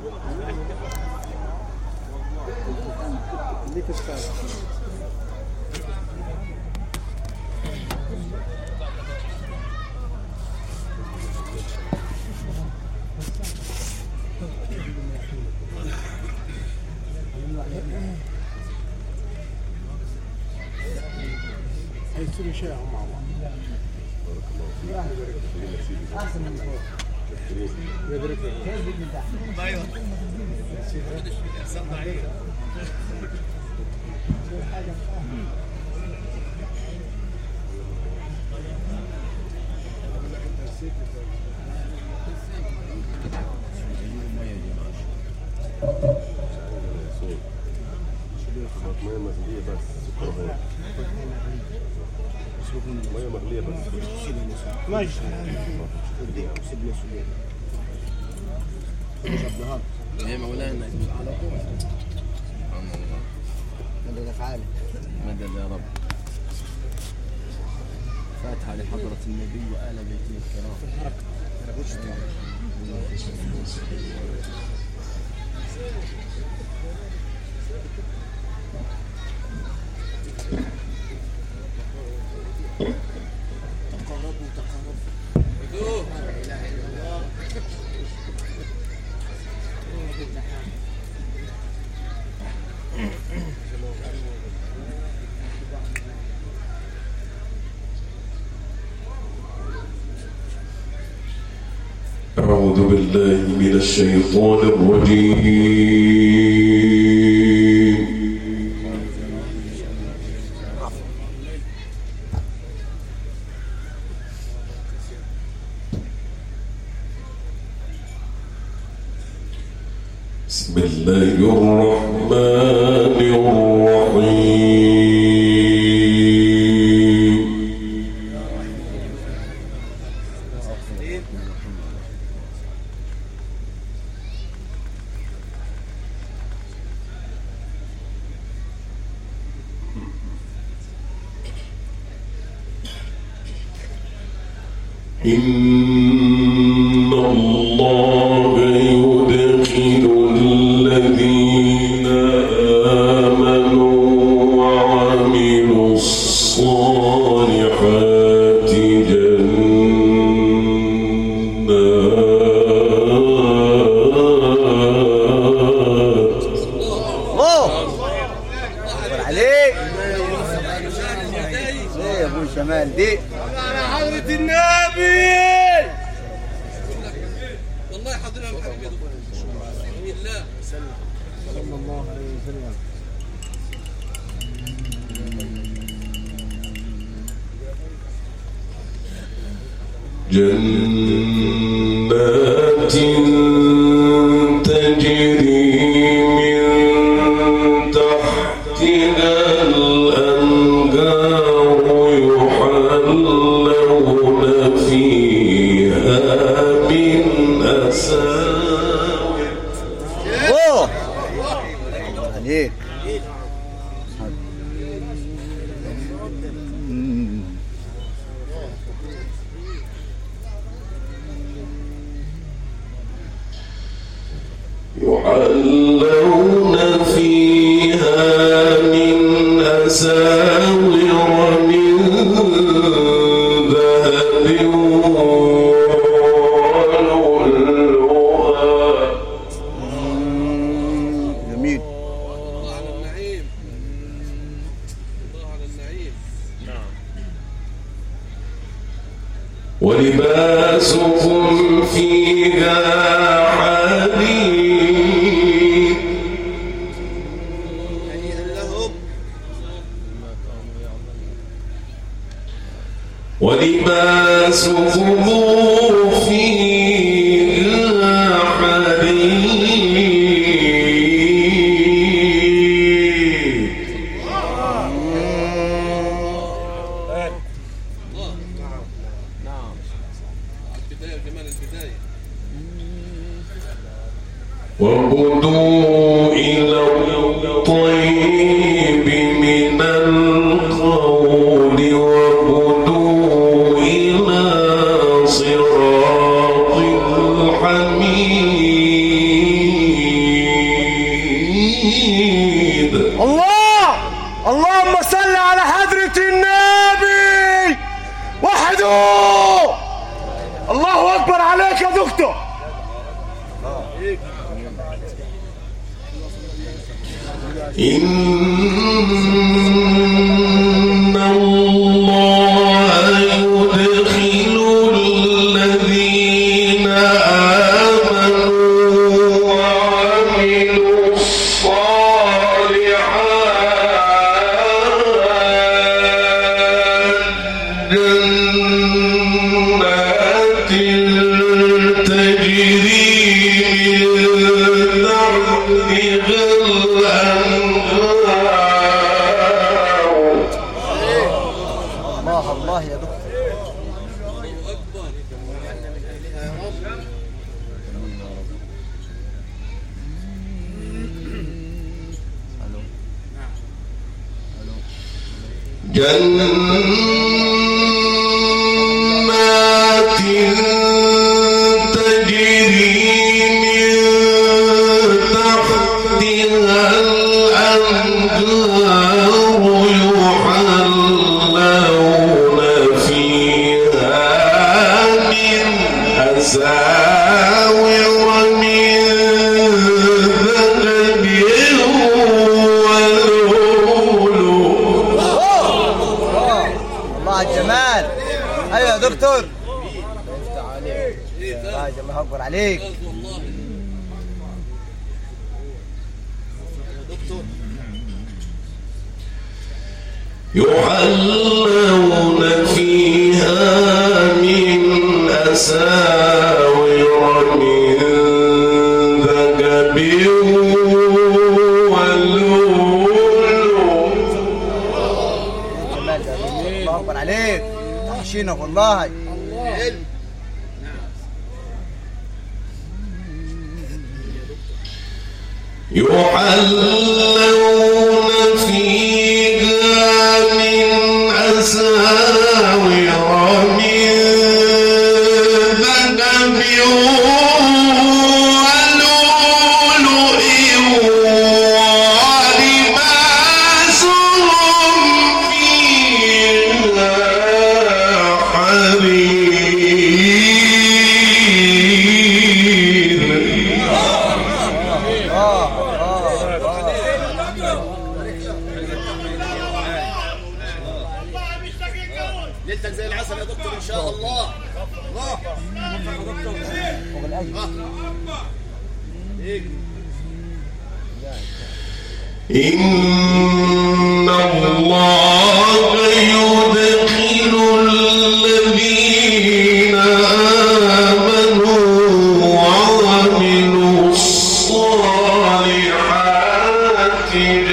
يصير شيء مع بعض. احسن من فوق. يدرك ايوه صدق عليك. مية مغلية بس سكر مية مغلية بس ماشي يا مولانا على طول. سبحان الله. مدد افعاله. مدد يا رب. فاتحة لحضرة النبي وآل بيته الكرام. أعوذ بالله من الشيطان الرجيم. بسم الله الرحمن الرحيم. إن الله يدخل الذين آمنوا وعملوا الصالحات جنات. الله أكبر عليك. ايه يا ابو شمال دي على حضرة النبي. والله حاضرها محمد بسم الله صلى الله عليه وسلم. جنات تجري من تحتها الأنهار يحلون فيها من أساور. الله عليك. يحلون فيها من أساور من ذهب ولؤلؤا. جميل. الله على النعيم الله على النعيم. نعم. ولباسهم فيها حرير. ولباسهم فيها حرير. نعم. البداية جمال البداية. وهدوا إلى الطيب من القول وهدوا إلى صراط الحميد. اللهم صل على حضرة النبي. وحدوا. الله أكبر عليك يا دكتور. إن الله يدخل الذين آمنوا وعملوا الصالحات جنات تجري من تحتها الله يا دكتور. جنات تجري من تحتها الأنهار يحلون فيها من أساور من ذهب ولؤلؤ. الله على الجمال. ايوه يا دكتور. الله اكبر عليك. يحلون فيها من أساور من ذهب ولؤلؤ. الله اكبر عليك. تحشينك والله. يحلون فيها من أساور من ذهب ولؤلؤ ولباسهم فيها حرير. ليلتك زي العسل يا دكتور ان شاء الله. الله إن الله يدخل الذين آمنوا وعملوا الصالحات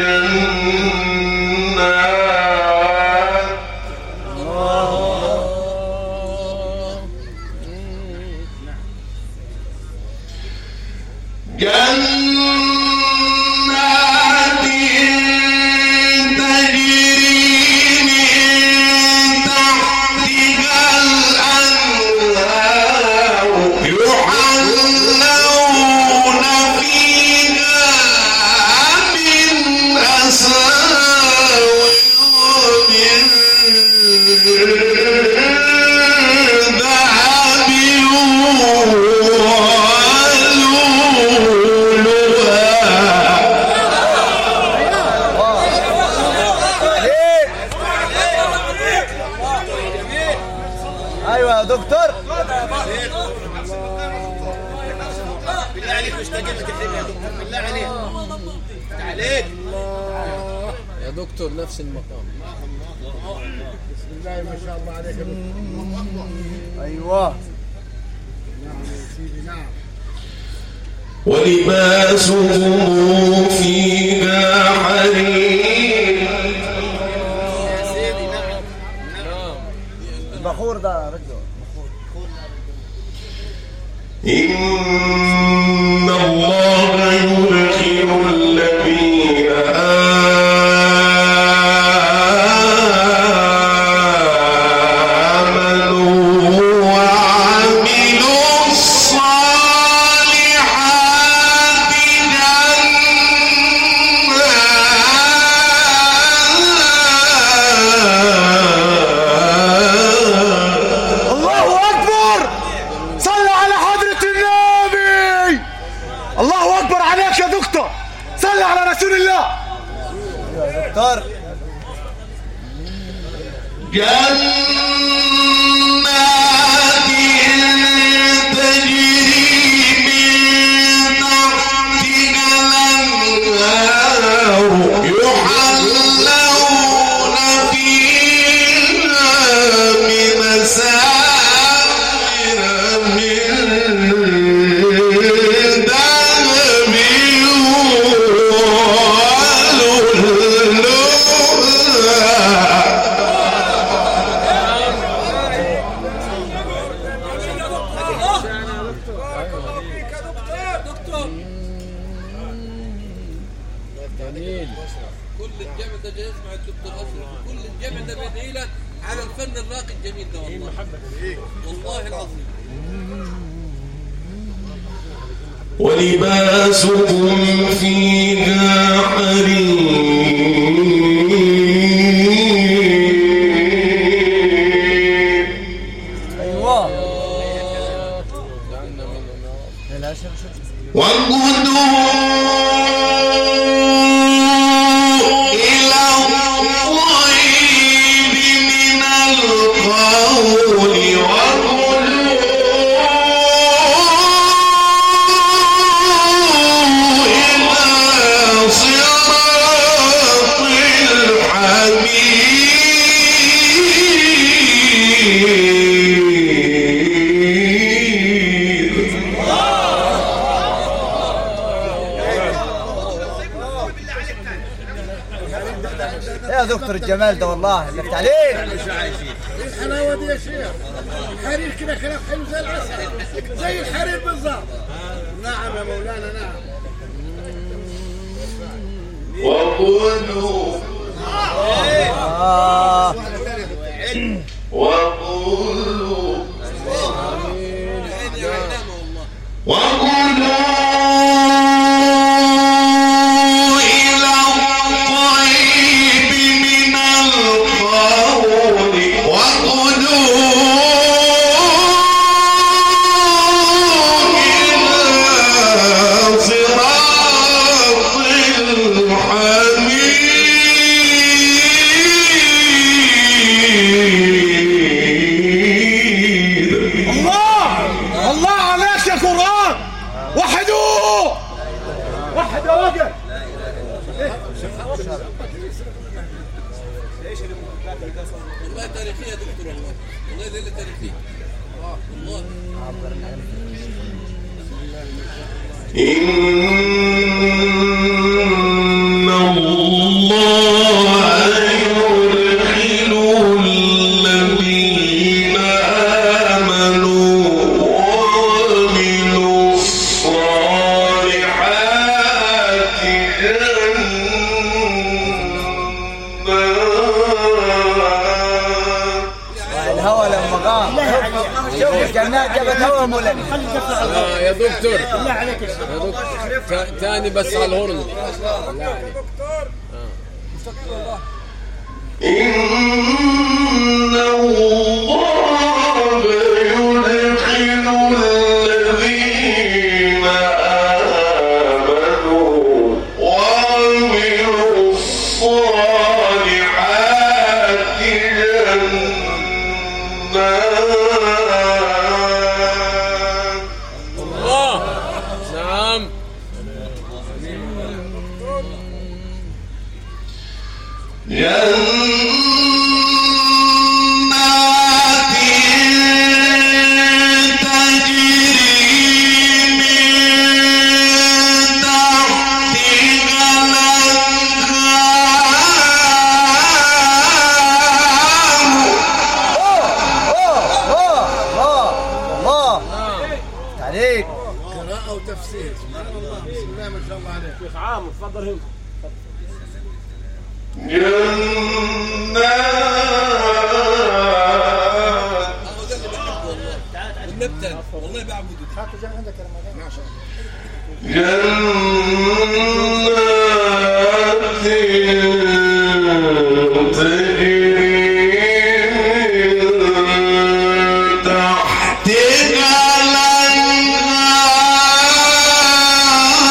جنات تجري من تحتها الأنهار يحلون فيها من أساور من ذهب ايوه يا دكتور. بالله عليك مش تجيب تحرم يا دكتور. بالله عليك عليك يا دكتور نفس المقام. بسم الله ما شاء الله عليك يا دكتور. ايوه نعم يا سيدي نعم. ولباسهم فيها حرير. يا سيدي. نعم البخور ده رجل. إن الله يدخل الذين آمنوا وعملوا الصالحات جنات الله اكبر عليك يا دكتور، صلي على رسول الله. يا دكتور جنات تجري من تحتها الأنهار يحلون فيها من أساور من ذهب كل الجامع ده جاي يسمع الدكتور اشرف، كل الجامع ده بيدعي لك على الفن الراقي الجميل ده والله. والله العظيم. ولباسهم فيها حرير. ايوه وغدوا إلى الطيب من القول وغدوا إلى صراط يا دكتور الجمال ده والله لفت عليك. ايه الحلاوه دي يا شيخ؟ حرير كده كلام حلو زي العسل، زي الحرير بالظبط. نعم يا مولانا نعم. وقولوا وقولوا وقولوا إلى الطيب من القول وقولوا إلى صراط الحميد. الله عليك يا قرآن، وحدوه وحد يا راجل. والله تاريخية يا دكتور والله، والله ليلة تاريخية والله. إن الله يدخل الذين آمنوا وعملوا الصالحات الهوى لما قام شوف الجنات جابت هوى مولانا. يا دكتور يا دكتور تاني بس على الهرن. إن الله يدخل الذين آمنوا وعملوا الصالحات الله نعم. جنات تجري من تحتها الله عليك. قراءة وتفسير سبحان الله. بسم الله ما شاء الله عليك. شيخ عام اتفضل هنا. اهو ده اللي بحبه والله، والنبتة والله بعبده. جنات تجري من تحتها الأنهار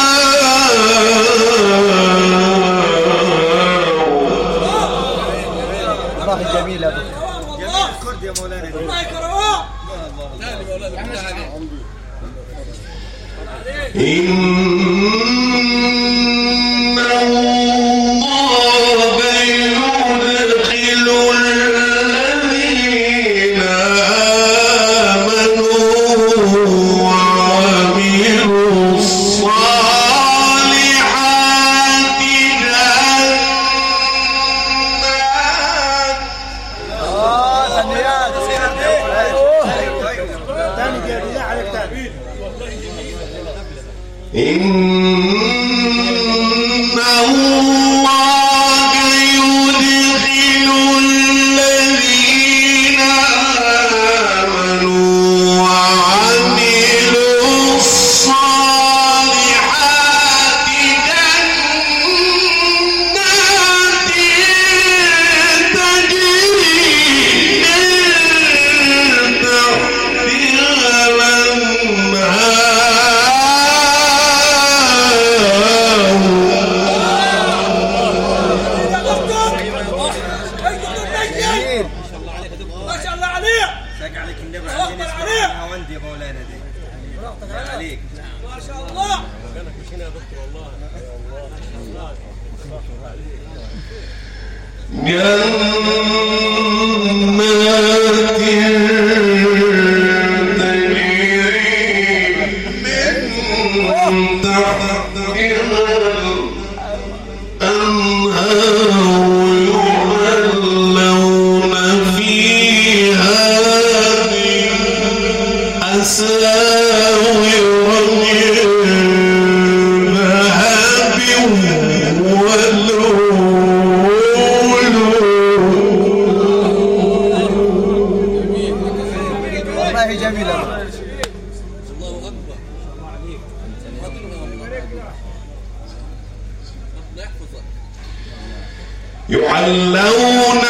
يحلون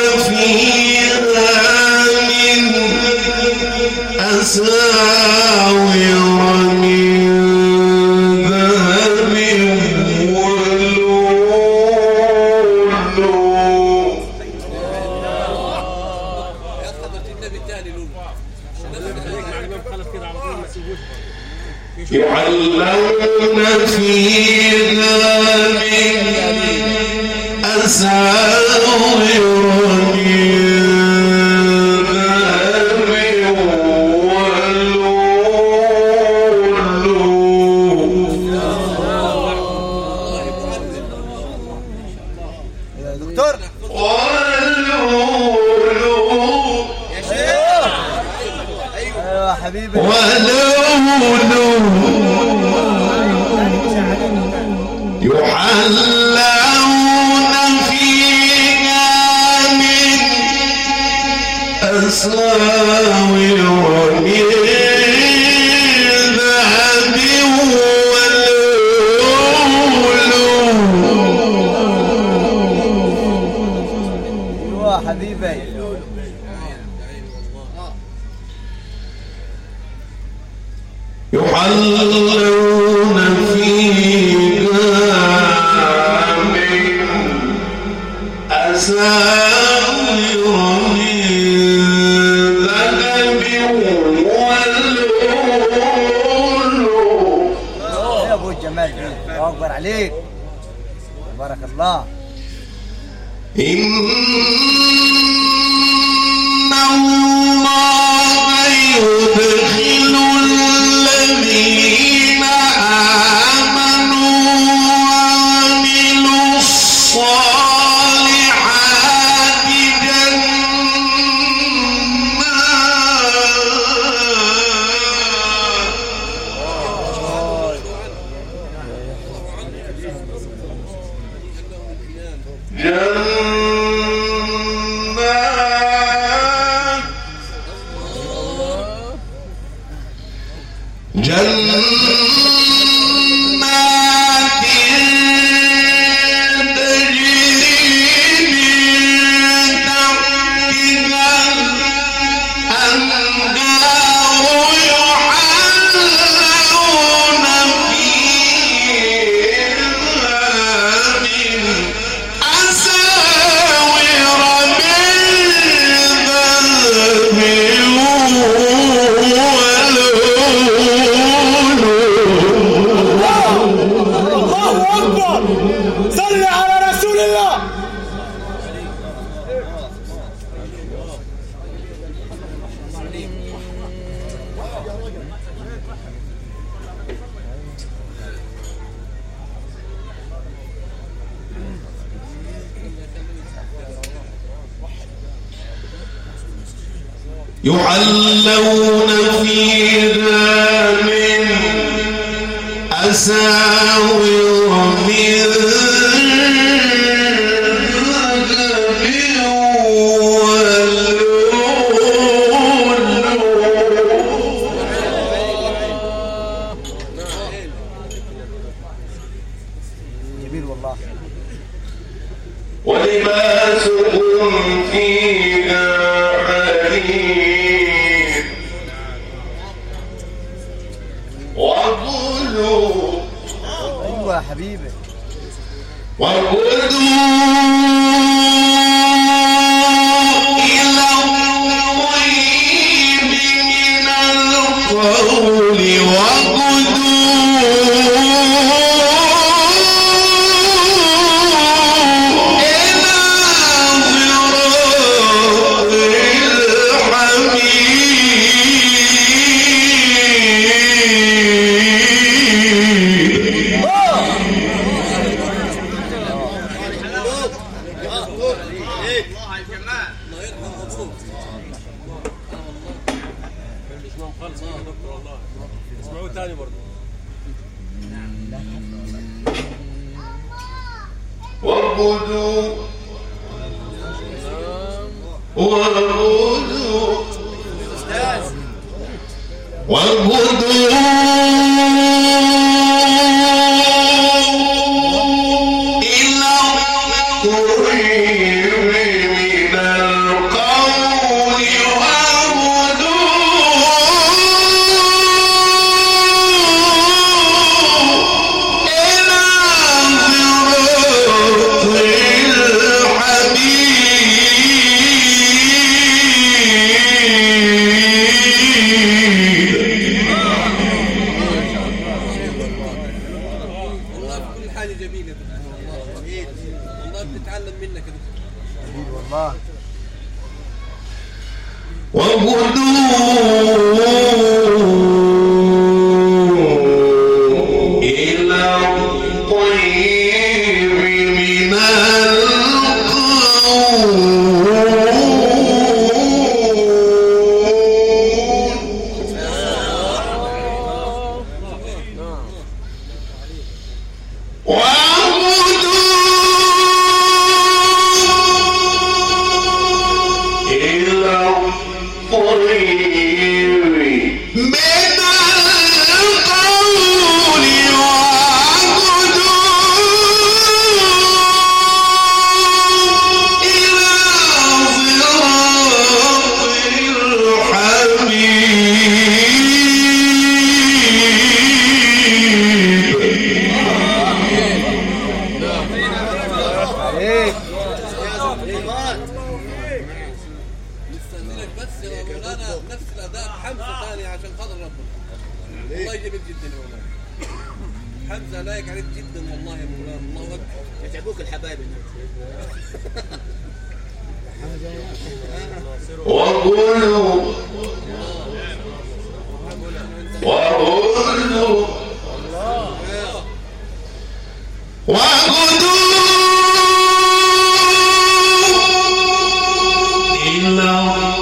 فيها من أساور من ذهب ولؤلؤ. يحلون فيها من أساور من ذهب ولؤلؤ. يا دكتور ولؤلؤ. ايوه حبيبي ولؤلؤ يحلون فيها من أساور من ذهب ولؤلؤ. ايوه حبيبي يحلون فيها من أساور من ذهب ولؤلؤ. يا ابو الجمال الله اكبر عليك تبارك الله. إن الله يدخل الذين آمنوا وعملوا الصالحات جنات تجري من تحتها الأنهار يحلون فيها من أساور من ذهب صل على رسول الله. يحلون فيها من أساور من ذهب جميل والله. ولباسهم فيها حرير وغدوا ايوه يا حبيبي. وغدوا إلى الطيب من القول وغدوا إلى الطيب من القول بنتعلم منك يا دكتور والله. وغدوا إلى الطيب من حمزة لايق عليك جدا والله يا مولانا. الله أكبر. يتعبوك الحبايب وغدوا إلى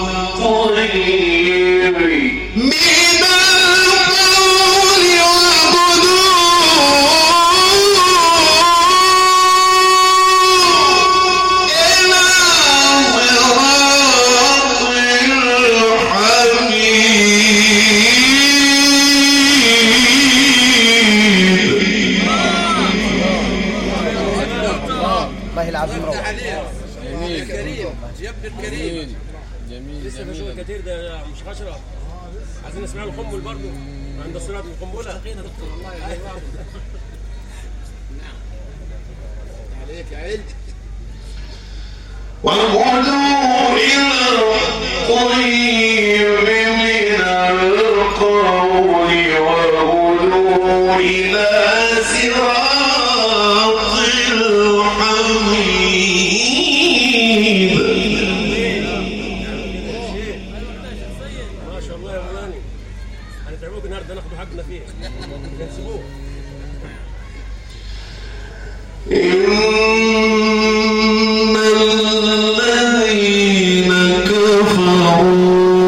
الطيب من القول إلى صراط والله العظيم روح. جميل كريم يا ابن الكريم. جميل لسه في شغل كتير ده مش حشرة. عايزين نسمع القنبل برضه عند صناعة القنبلة. دقيقة دكتور والله. عليك يا عيد. وغدوا إلى الطيب من القول وغدوا إلى صراط الحميد. ما شاء الله يا مولانا. هنتعبوك النهارده ناخدوا حقنا فيه. نسيبوه. إن الذين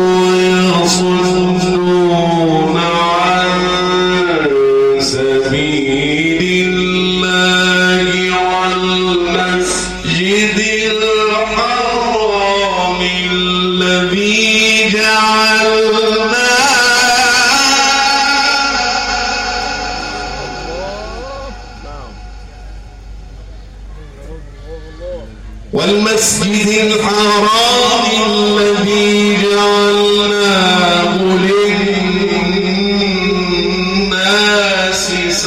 كفروا يصدون عن سبيل والمسجد الحرام الذي جعلناه والمسجد الحرام الذي جعلناه للناس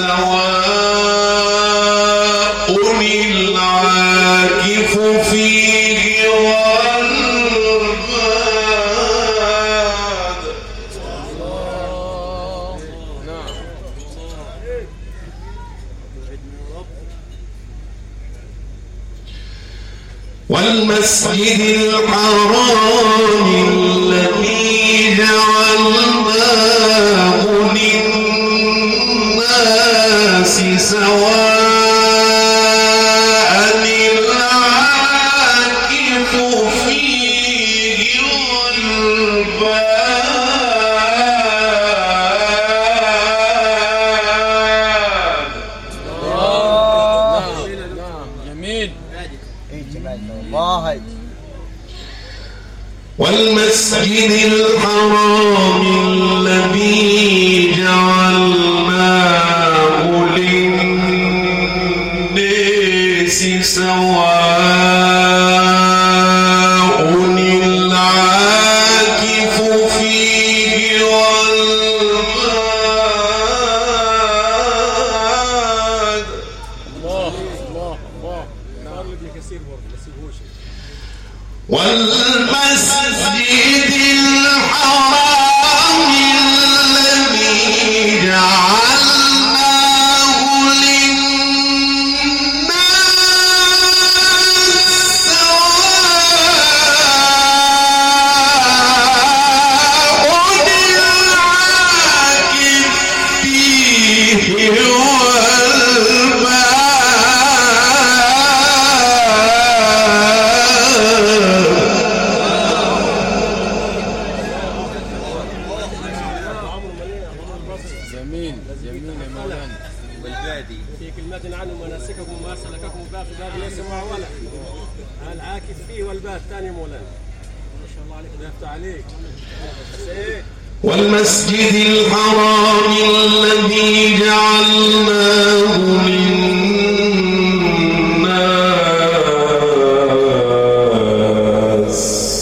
سواء العاكف فيه والباد والمسجد الحرام الذي جعلناه للناس سواء العاكف فيه والباد جميل. والمسجد الحرام الذي جعلناه للناس سواء العاكف فيه والباد والمسجد الحرام الذي جعلناه للناس سواء العاكف فيه جميل جميل يا مولانا. والبادي في كلمات عنه مناسككم وما سلككم باب ليس معولا العاكف فيه والباب ثاني مولانا. ما شاء الله عليك الله يفتح عليك. والمسجد الحرام الذي جعلناه للناس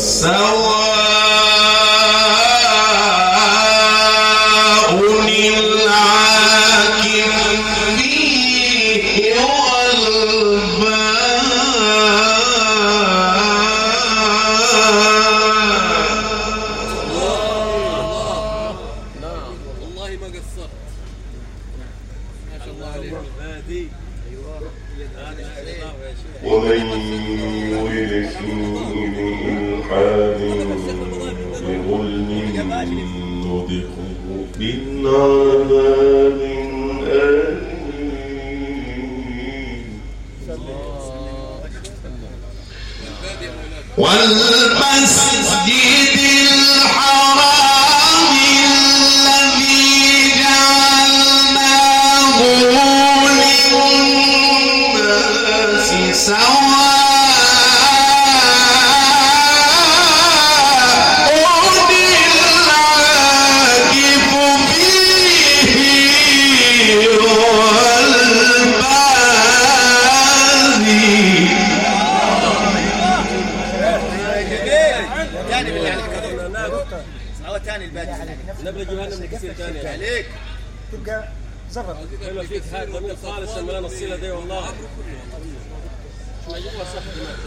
سواء العاكف فيه والله ما قصرت. ما شاء الله عليك. البادي ايوه هذا الله يا شيخ. ومن يرد فيه بإلحاد بظلم نذقه من عذاب أليم والمسجد الحرام الذي جعلناه للناس سواء العاكف فيه والبادي تاني بالله عليك يا دكتور. هو تاني البادي نبغى جهنم كثير ثاني عليك. تبقى زرر. كلمة فيك هاي ضمير خالص لما انا الصيله دي والله. ايوه صح.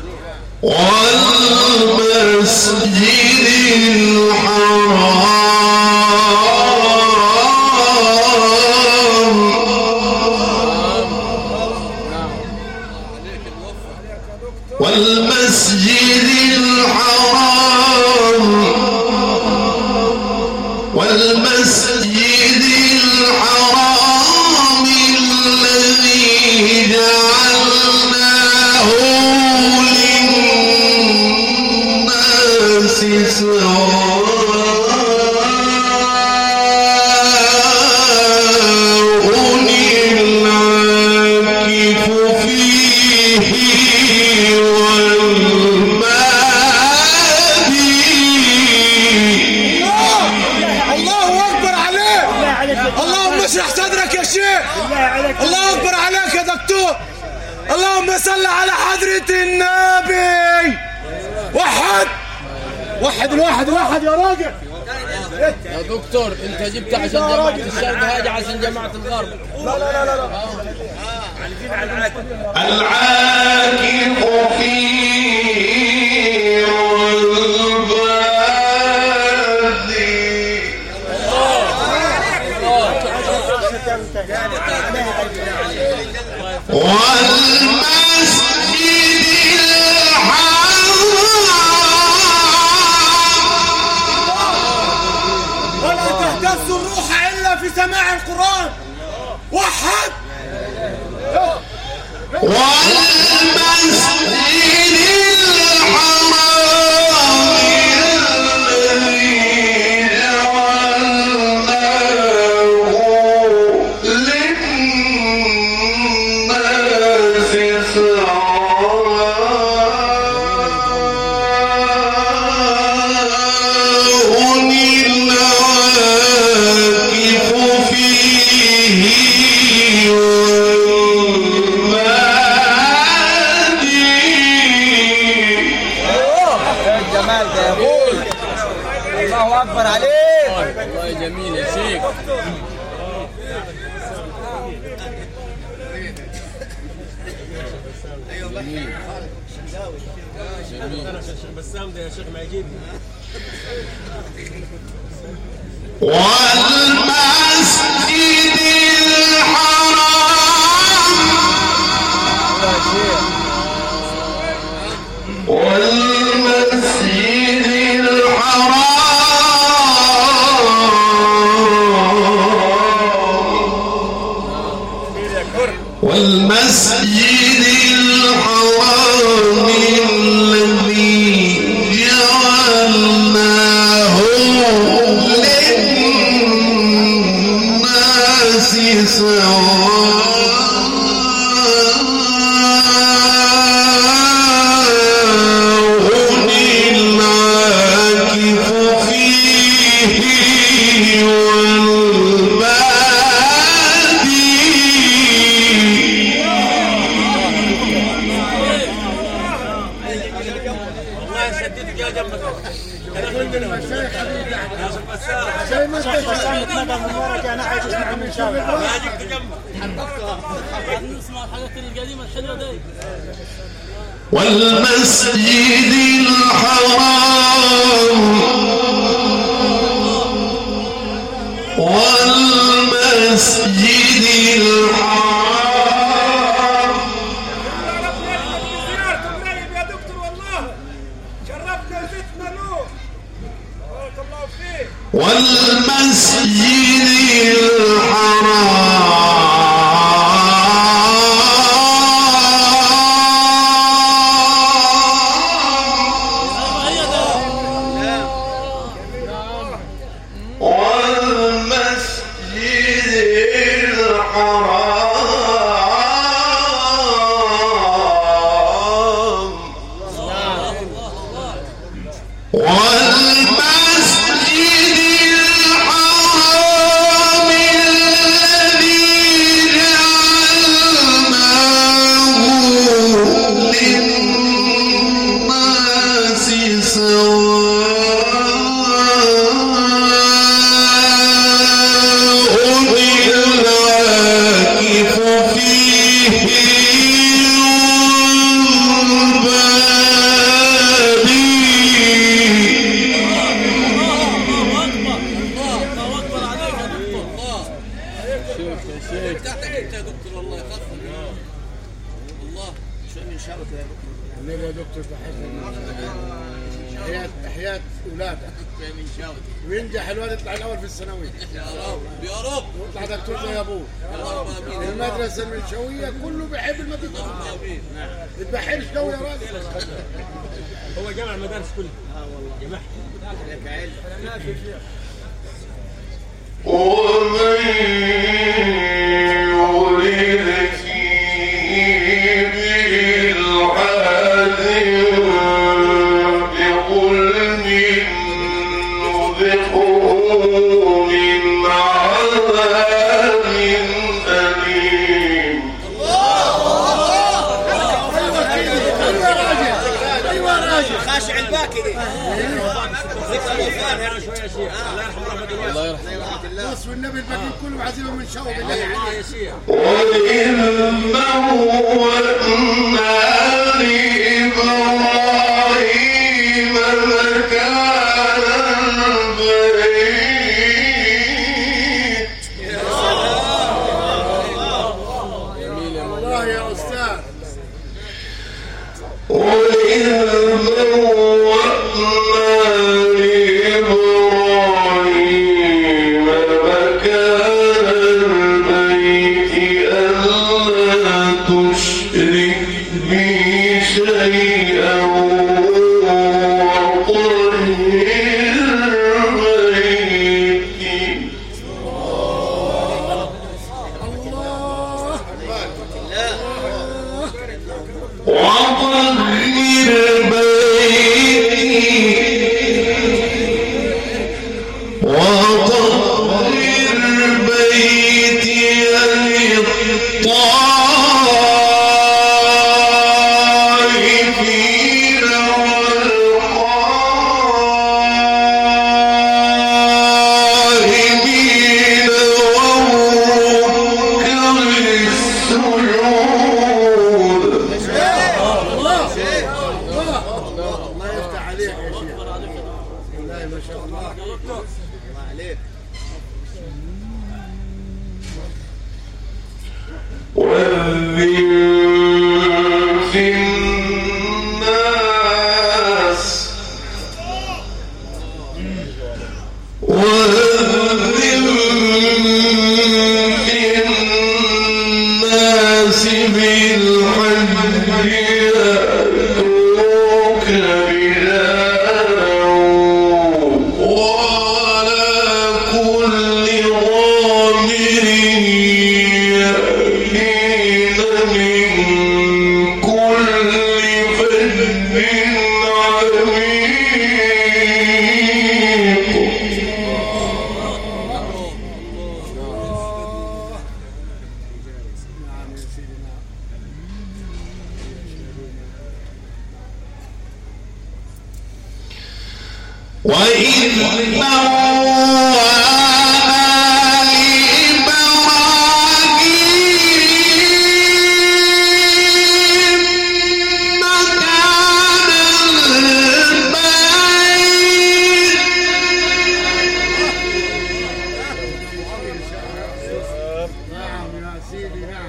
والمسجد الحرام والمسجد الحرام والمسجد الحرام الذي جعلناه للناس سواء العاكف فيه والمادي. الله اكبر عليك. اللهم اشرح صدرك يا شيخ. الله اكبر عليك يا دكتور. اللهم صل على حضرة النبي. وحد الواحد يا راجل. يا دكتور انت جبت عشان جماعة الشرق هذه عشان جماعة الغرب. لا العاكف فيه والبادي. والمسجد الحرام ولا تهتز الروح الا في سماع القرآن. وحد والمسجد الحرام الذي جعلناه للناس العاكف فيه الجمال ده يا ابوي. الله اكبر عليك. والله جميل يا شيخ. بسام ده يا شيخ ما يجيبني. والمسجد الحرام والمسجد الحرام والمسجد الحرام الذي جعلناه للناس العاكف فيه والبادي. والله شديت يا جنبك. انا عندنا شيخ حبيبي يا شيخ بسام. زي ما انت شايف. ما جبت جنبك. نسمع الحاجات القديمة الحلوة دي. والمسجد الحرام والمسجد الحرام زيارتك قريب يا دكتور. والله شرفنا وزدنا نور. بارك الله فيك. والمسجد الحرام والمسجد الحرام والمسجد الحرام الذي جعلناه للناس العاكف فيه بتاعتك انت يا دكتور. والله خفف. والله شو من شرط يا دكتور؟ النبي يا دكتور تحيات اولادك من شاوي. وينجح الواد يطلع الاول في الثانويه. يا رب يا رب. ويطلع دكتور زي ابوه. اللهم امين. المدرسه المنشويه كله بيحب المدرسه. امين. ما تبحرش قوي يا راجل. هو جمع المدارس كلها. جمع. لك علم. ومن يريد فيه الوفاة كده. ذكرى الوفاة يعني شويه يا شيخ. الله يرحمه رحمه الله. الله يرحمه. بص والنبي الباقيين كلهم عزيمه من شاو بالله يا عليك. شيخ. وإذ بوأنا لإبراهيم مكان البيت الله يا استاذ. وإذ بوأنا لإبراهيم مكان البيت ألا تشرك بي شيئا وطهر بيتي وطهر بيتي للطائفين والقائمين والركع السجود. الله يفتح عليك يا شيخ. والله ما شاء الله. الله عليك. وأذن في الناس بالحج يأتوك رجالا وعلى كل ضامر يأتين من كل فج عميق. وإذ نعم يا سيدي نعم.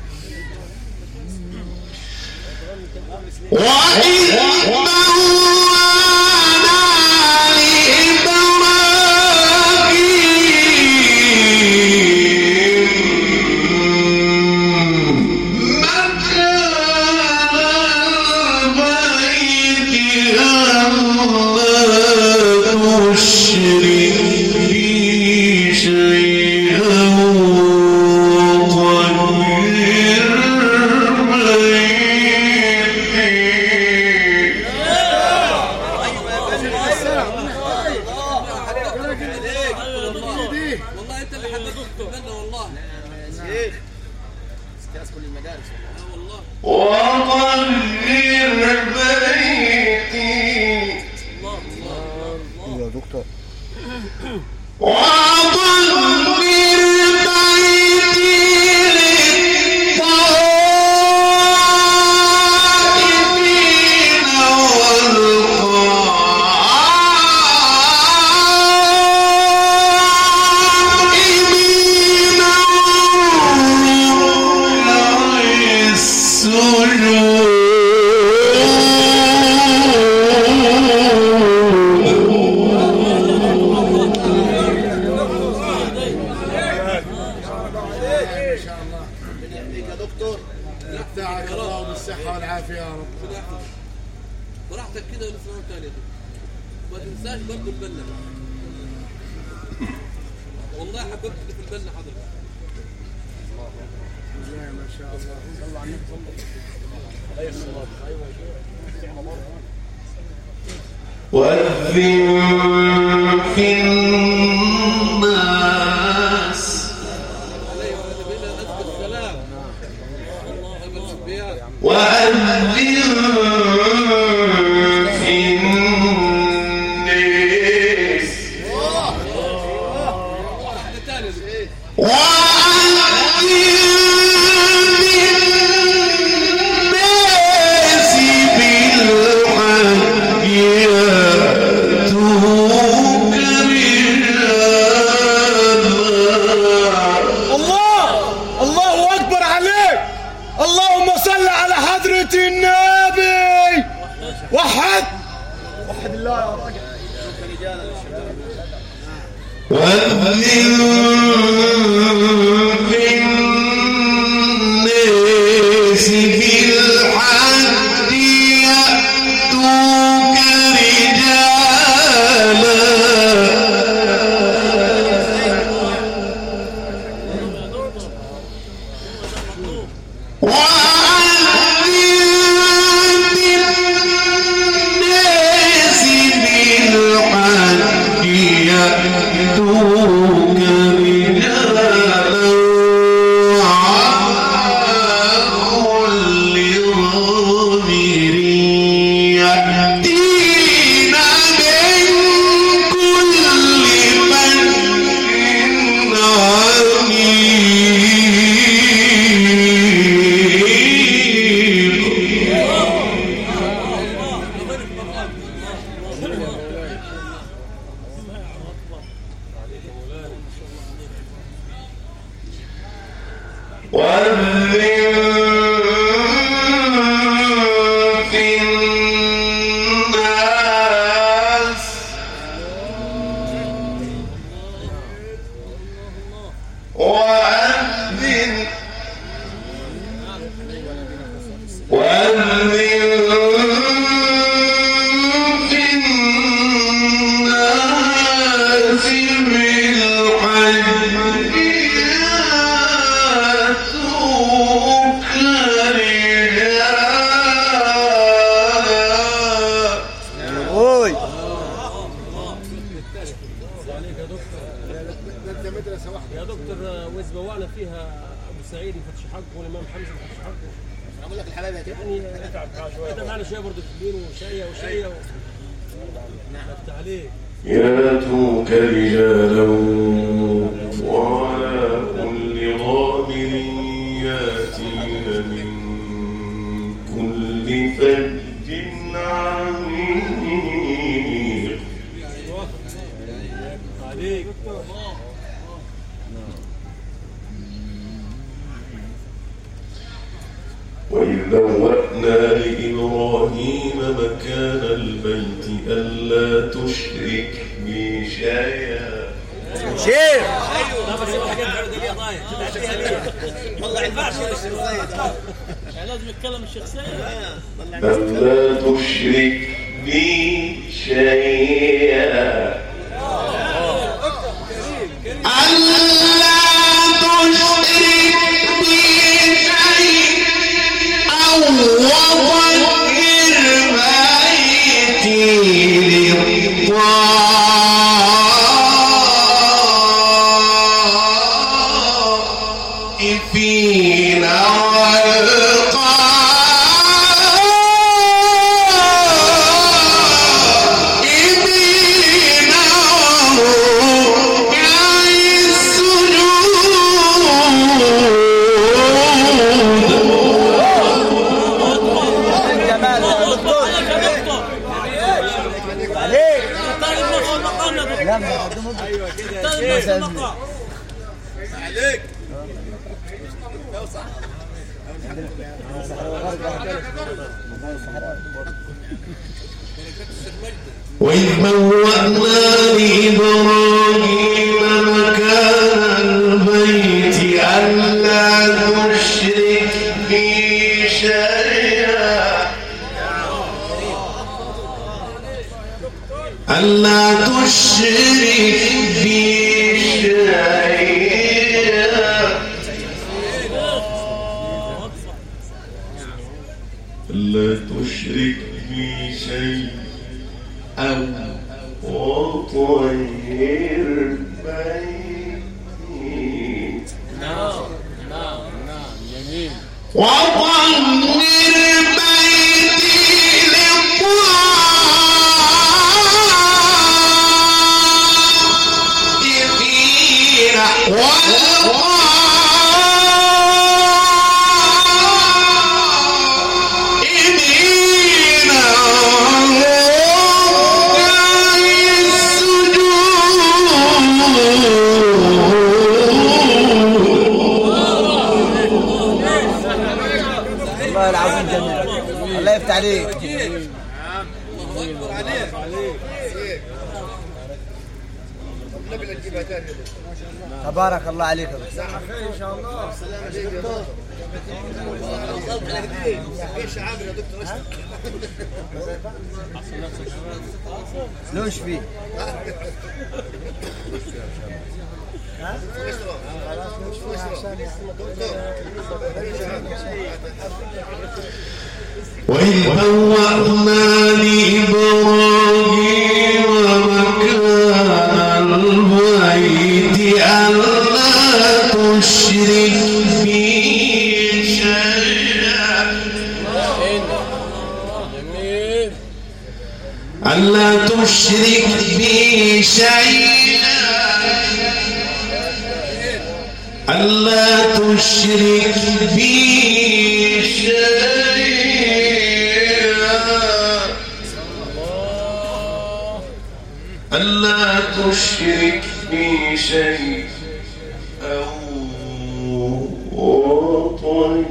والله انت اللي حببت في الجنه والله. شيخ استاذ كل المدارس والله. وطهر بيتي يا دكتور وطهر بيتي للطائفين والقائمين والركع يا دكتور. متعك الله بالصحة والعافية يا رب. براحتك كده ونسمعوا تاني. ما تنساش برضه البنا. والله حببتني في البنا حضرتك. ما شاء الله. صلوا على النبي وأذن في الناس عليه وعلى نبينا أزكى السلام. الله أكبر. وأذن في الناس وأذن في الناس بالحج يأتوك رجالا يا دكتور وزبوانا فيها ابو سعيد مفتش حقه والامام حمزه مفتش حقه. اقول لك الحبايب هتبقى يعني كده معنا شويه برضه كبير وشيه نعم عليك. ياتوك رجالا وعلى كل ضامر ياتين من كل فج عميق. عليك وإذ بوأنا لإبراهيم مكان البيت ألا تشرك بي شيئا. لازم يتكلم الشخصية. ألا تشرك بي شيئا. عليك وإذ بوأنا لإبراهيم مكان البيت ألا تشرك بي شيئا. ألا تشرك بي لا تشرك بي شيئا وطهر بيتي. نعم جميل. وطهر بيتي للطائفين والله العظيم جميل. الله يفتح عليك. الله اكبر عليك. تبارك الله عليك يا دكتور. ان شاء الله. سلام عليك يا دكتور. وصلت على جديد. ايش عامل يا دكتور؟ لوش فيه؟ وإذ بوأنا لإبراهيم مكان البيت ألا تشرك بي شيئا ألا تشرك بي شيئا ألا تشرك بي ألا تشرك بي شيئا وطهر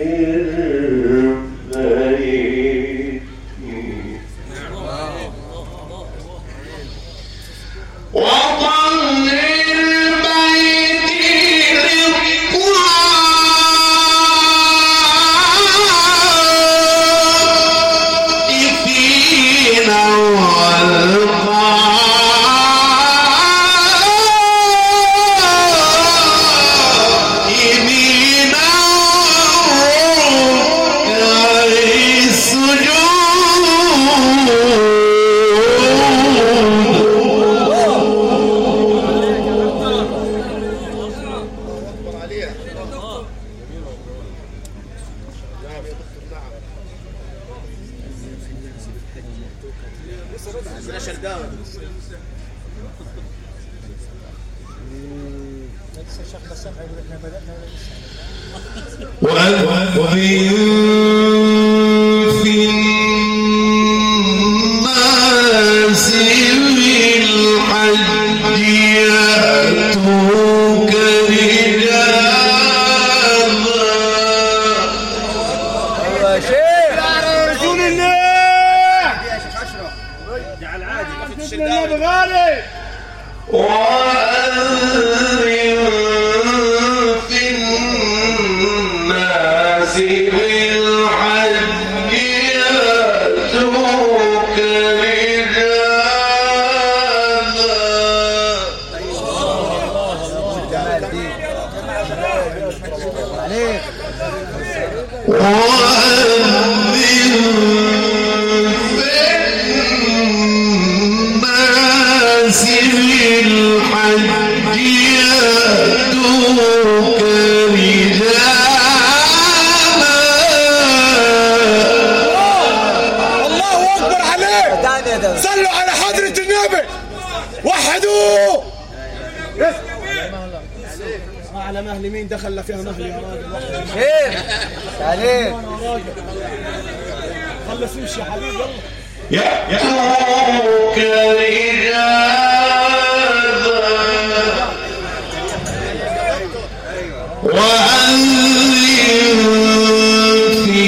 بيتي وأذن في الناس بالحج يأتوك صلوا على حضرة النبي وحدوه. على مهل مين دخل فيها مهل يا راجل؟ خير عليك. خلص يمشي يا حبيبي يلا. يأتوك رجالا وأذن في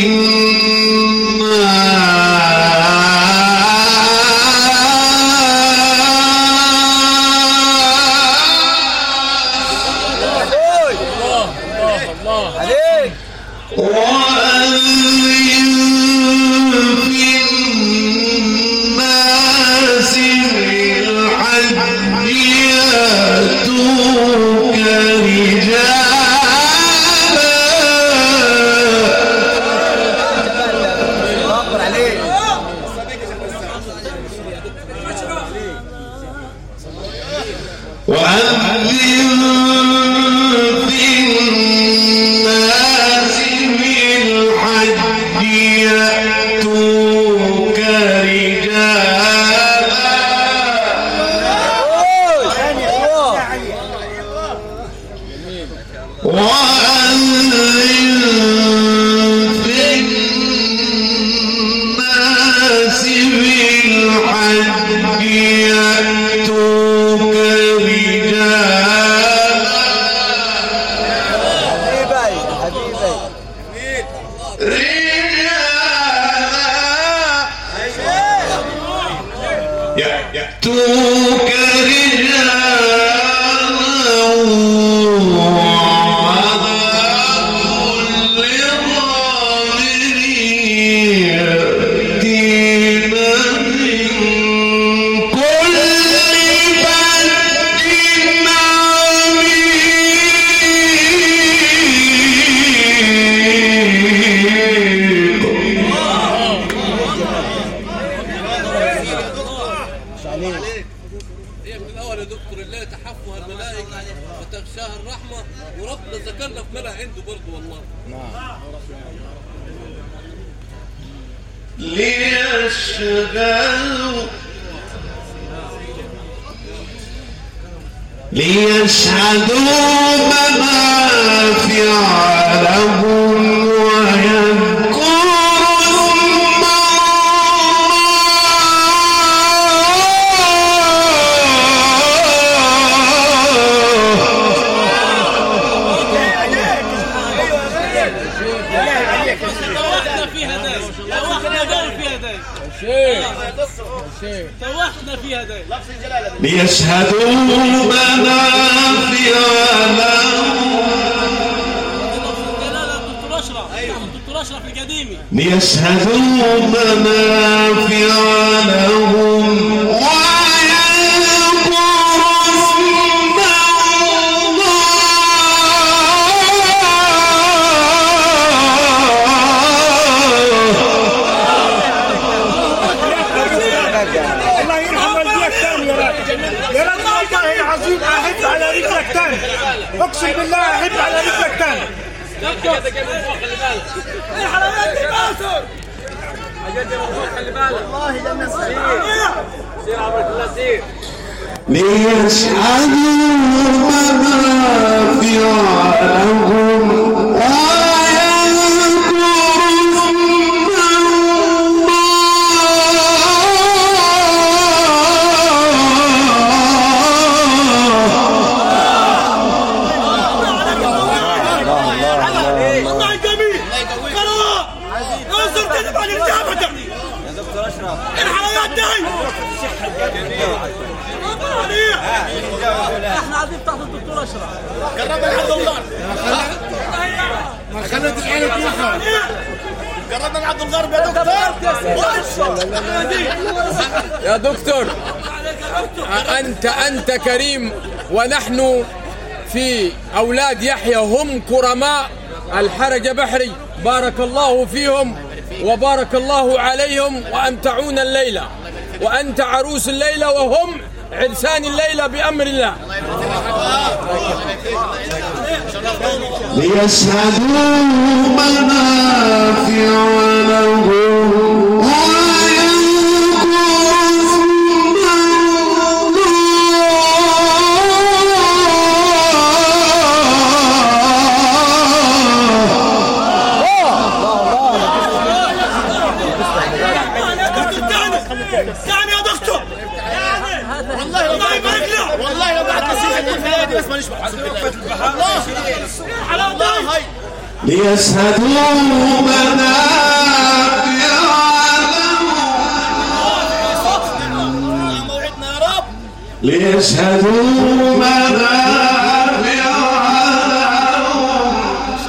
يأتوك رجالا يا دكتور الله تحفها الملائكة وتغشاها الرحمة، وربنا ذكرنا في ملأ عنده برضه والله. ليشهدوا منافع لهم ويذكروا اسم توحنا فيها داي. ليشهدوا منافع لهم دكتور اشرف القديمي. ليشهدوا منافع لهم اقسم بالله احب على رجلك تاني. الحلويات دي ماسور حاجات دي موضوع، خلي بالك والله لما سير عمرك الله سير. ليشهدوا منافع لهم احنا عايزين تحت الدكتور اشرف. قربنا لعبد الغار. ما خلت العين تروحها. قربنا لعبد الغرب يا دكتور. يا دكتور أنت كريم، ونحن في أولاد يحيى هم كرماء الحرج بحري، بارك الله فيهم وبارك الله عليهم، وأمتعون الليلة، وأنت عروس الليلة وهم عرسان الليلة بأمر الله. ليشهدوا منافع لهم والله لو بعد نسيت الفنادي بس ما نشبع. الله ليشهدوا منافع لهم. موعدنا يا رب. ليشهدوا منافع لهم.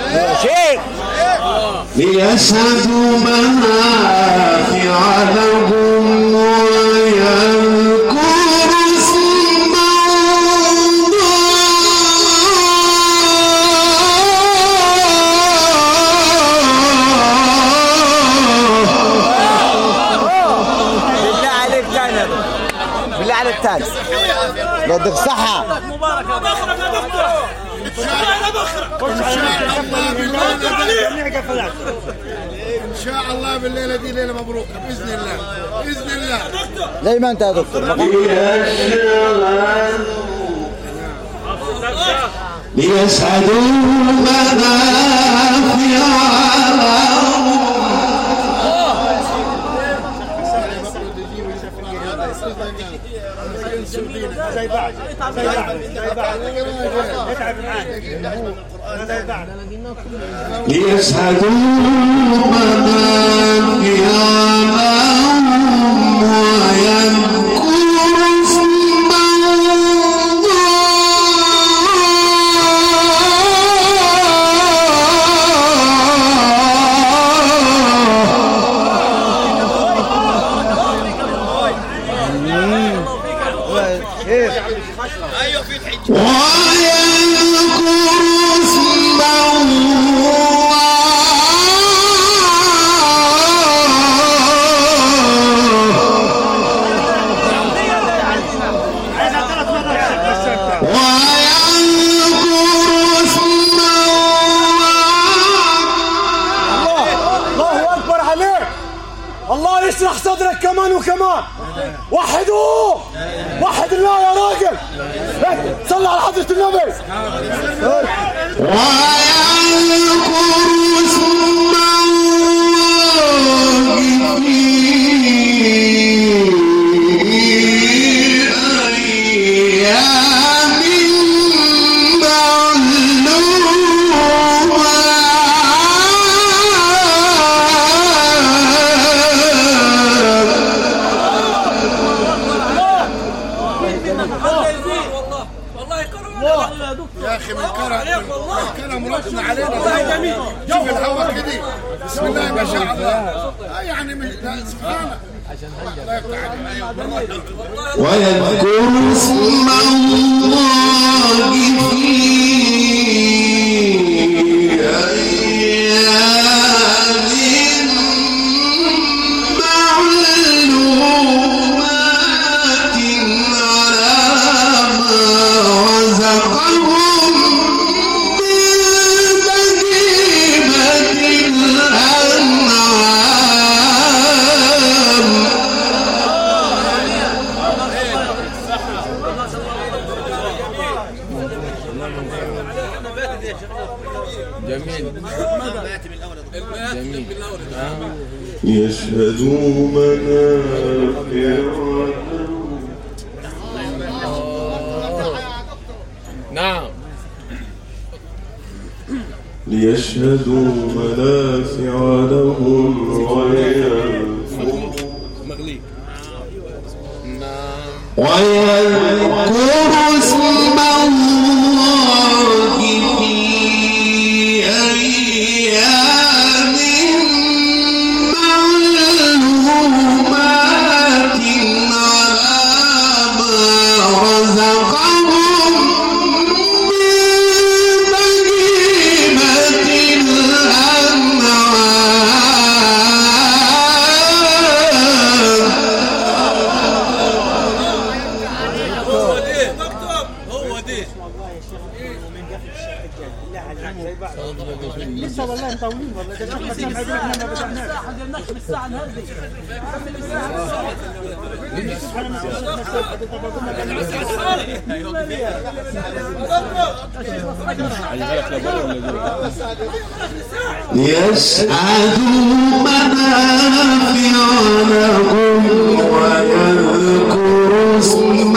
ليشهدوا منافع لهم الثاني بدك صحة. مبارك يا دكتور. ان شاء الله بالليله دي ليله مبروكه باذن الله باذن الله. زي ما انت يا دكتور. ليشهدوا منافع زي بعد ليشهدوا منافع لهم ويذكروا اسم ايوه في الحج. ويذكروا اسم الله الله يشرح صدرك كمان وكمان. وحدوه، وحد الله يا راجل. صلى على حضرة النبي. يا اخي من كرم ربنا علينا والله جميل. شوف الهواء كده بسم الله ما شاء الله. يعني مش سبحانه الله يفتح عليك. ويذكر اسم الله في يشهدوا منافع نعم ليشهدوا منافع لهم ويذكروا اسم الله في أيام معلومات على ما رزقهم من بهيمة لسه والله مطولين والله ده احنا ما بدأناش بالساعة الهادي يسعدوا منافع لهم ويذكروا اسم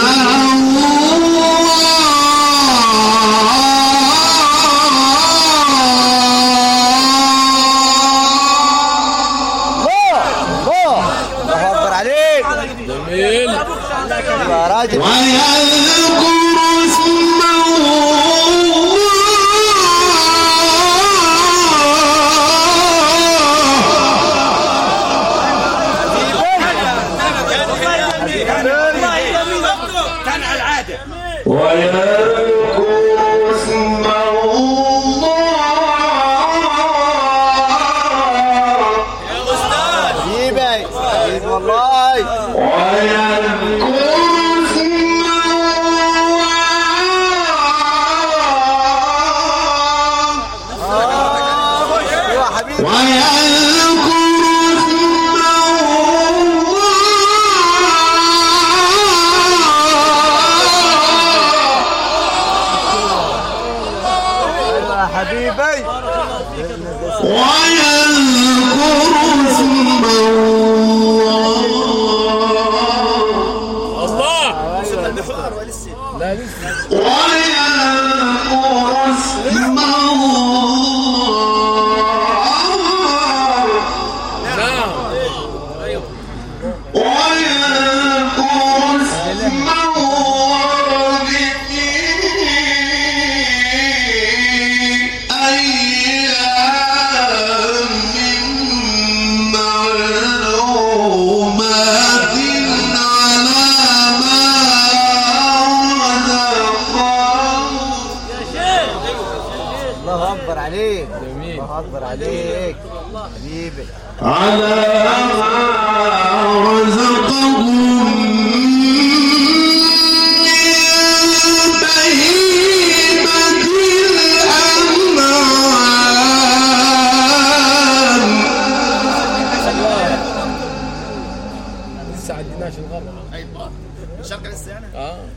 11 الغرب. ايوه الشرق لسه يعني.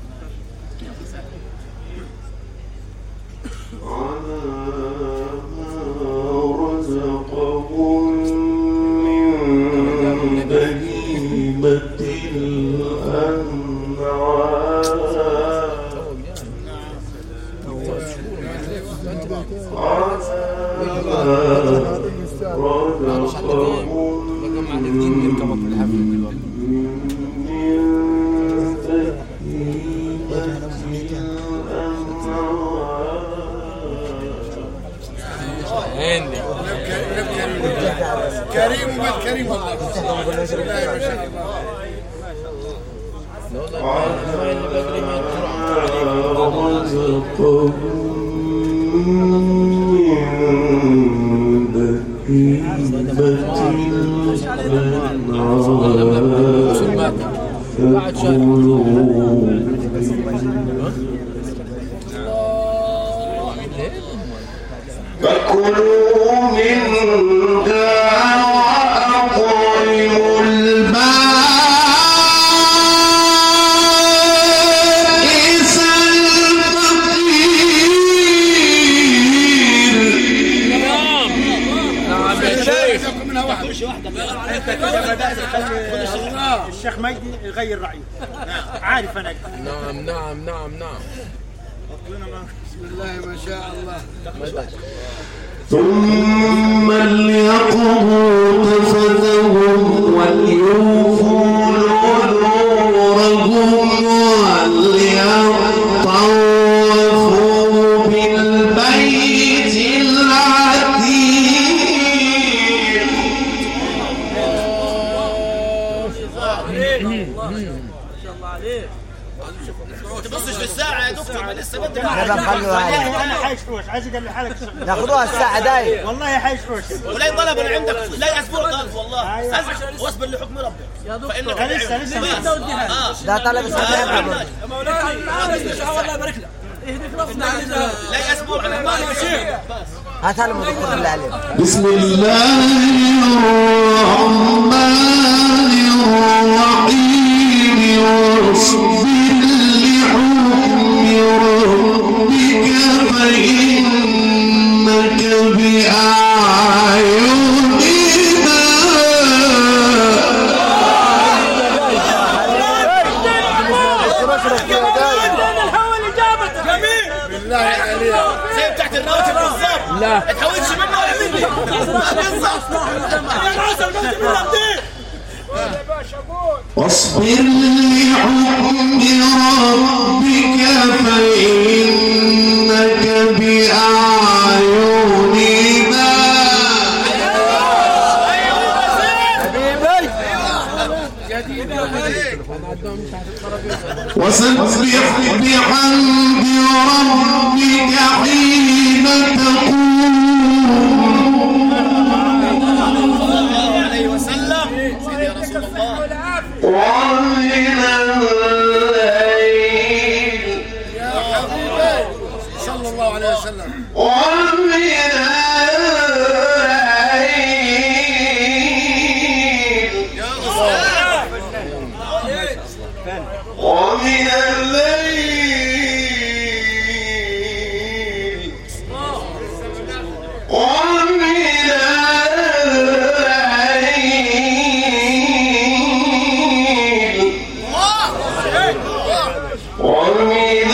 رزقهم من بهيمة كريم ومن كريم والله. فكلوا منها وأطعموا البائس الفقير. نعم يا شيخ. الشيخ مجدي يغير رأيه. عارف أنا. نعم نعم نعم نعم. بسم الله ما شاء الله. ثم ليقضوا تفثهم وليوفوا نذورهم وليطوفوا بالبيت العتيق. ما شاء الله عليك. ما تبصش في الساعة يا دكتور، ما لسه بدري. أنا حايش روش، عايز أقول لحالك ناخذوها الساعة داير. والله حايش روش. ولا طلب اللي عندك لا أسبوع قال والله. واصبر لحكم ربك. فإنك لسه لا طلب الساعة. الله يبارك لك. لا أسبوع على الله. هات هلا مذكر بالله عليك. بسم الله الرحمن الرحيم. واصبر لحكم ربك فإنك بأعيننا. بالله عليك. زي بتاعت الرواتب بالظبط. لا ما تحاولش منه ولا مني. واصبر لحكم ربك فإنك بأعيننا. وسبح بحمد ربك حين تقوم. عليه وسلم سيدي يا رسول الله. ومن الليل يا حبيبي صلى الله عليه وسلم. ومن الليل ومن الليل ومن الليل ومن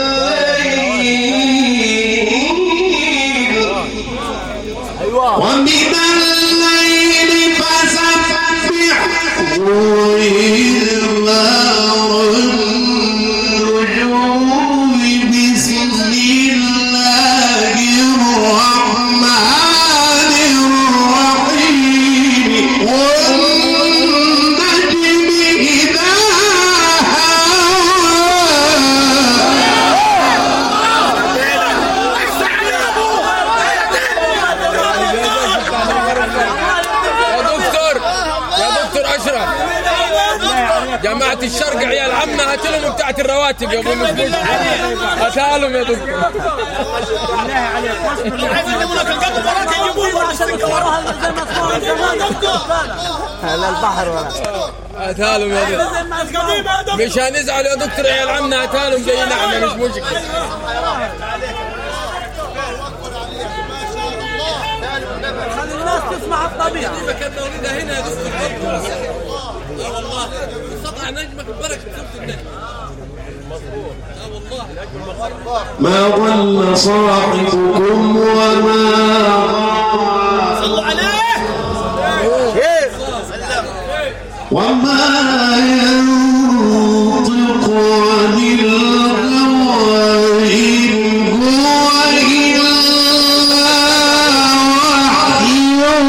الليل ومن الليل فسبحه وإدبار النجوم. بسم الله الرحمن الرحيم. والنجم إذا يا دكتور أشرف، جماعة الشرق عيال عمنا هات لهم بتاعت الرواتب يا ابو مسلم. هاتها لهم يا دكتور. بالله عليك. عايز يجيبوا لك القبض وراك يجيبوه. لا البحر ولا هاتالهم يا دكتور، مش هنزعل يا دكتور عيال عمنا، هاتالهم زي نعمة مش مشكلة. خلي الناس تسمع الطبيعة. كان مولدنا هنا يا دكتور. اه والله استطع نجمك ببركة سورة النجم. والله ما ضل صاحبكم وما صلوا عليه وما ينطق عن الهوى إن هو إلا وحي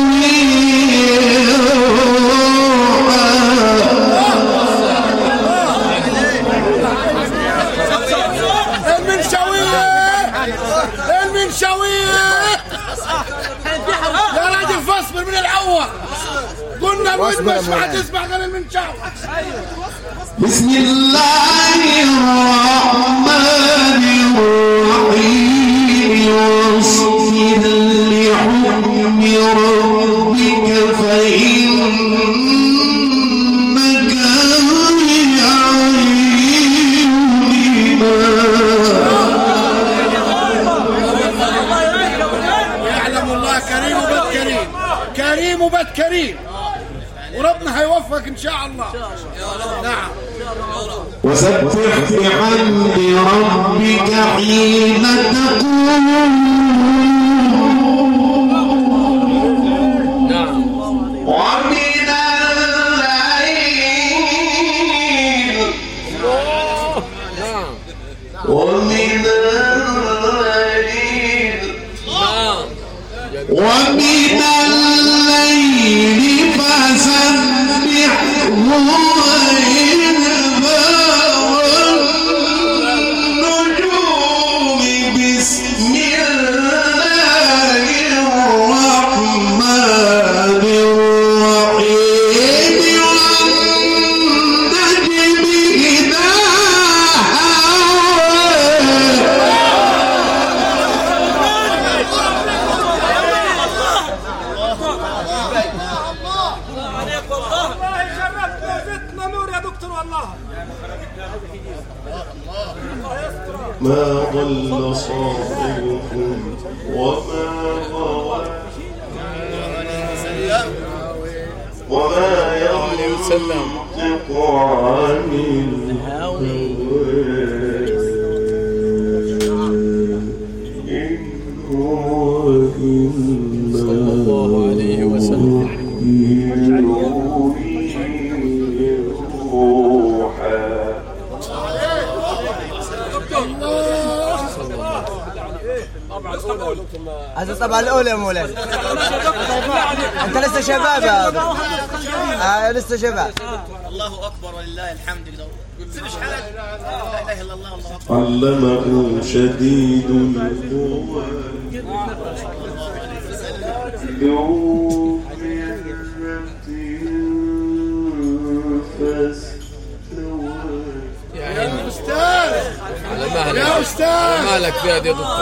المنشاوية يا راجل فاصبر من الأول، قلنا الود مش هتسمع غير المنشاوي. بسم الله الرحمن الرحيم واصبر لحكم ربك فإنك يعلم الله كريم وبد كريم، كريم وبد كريم، وربنا هيوفقك ان شاء الله. نعم. وسبح بحمد ربك حين تقوم ومن الليل ومن الليل ومن الليل فسبحه وإدبار النجوم بسم الله الرحمن الرحيم والنجم إذا ما ضل صاحبكم وما غوى وما ينطق عن الهوى إن هو إلا صلى الله عليه وسلم هذا طبعا الأولى يا مولانا. أنت لسه شباب يا لسه شباب. الله أكبر ولله الحمد لله. سيبش حالك. لا إله إلا الله الله أكبر. علمه شديد القوى ذو مرة فاستوى. يا أستاذ يا أستاذ مالك فيها يا دكتور؟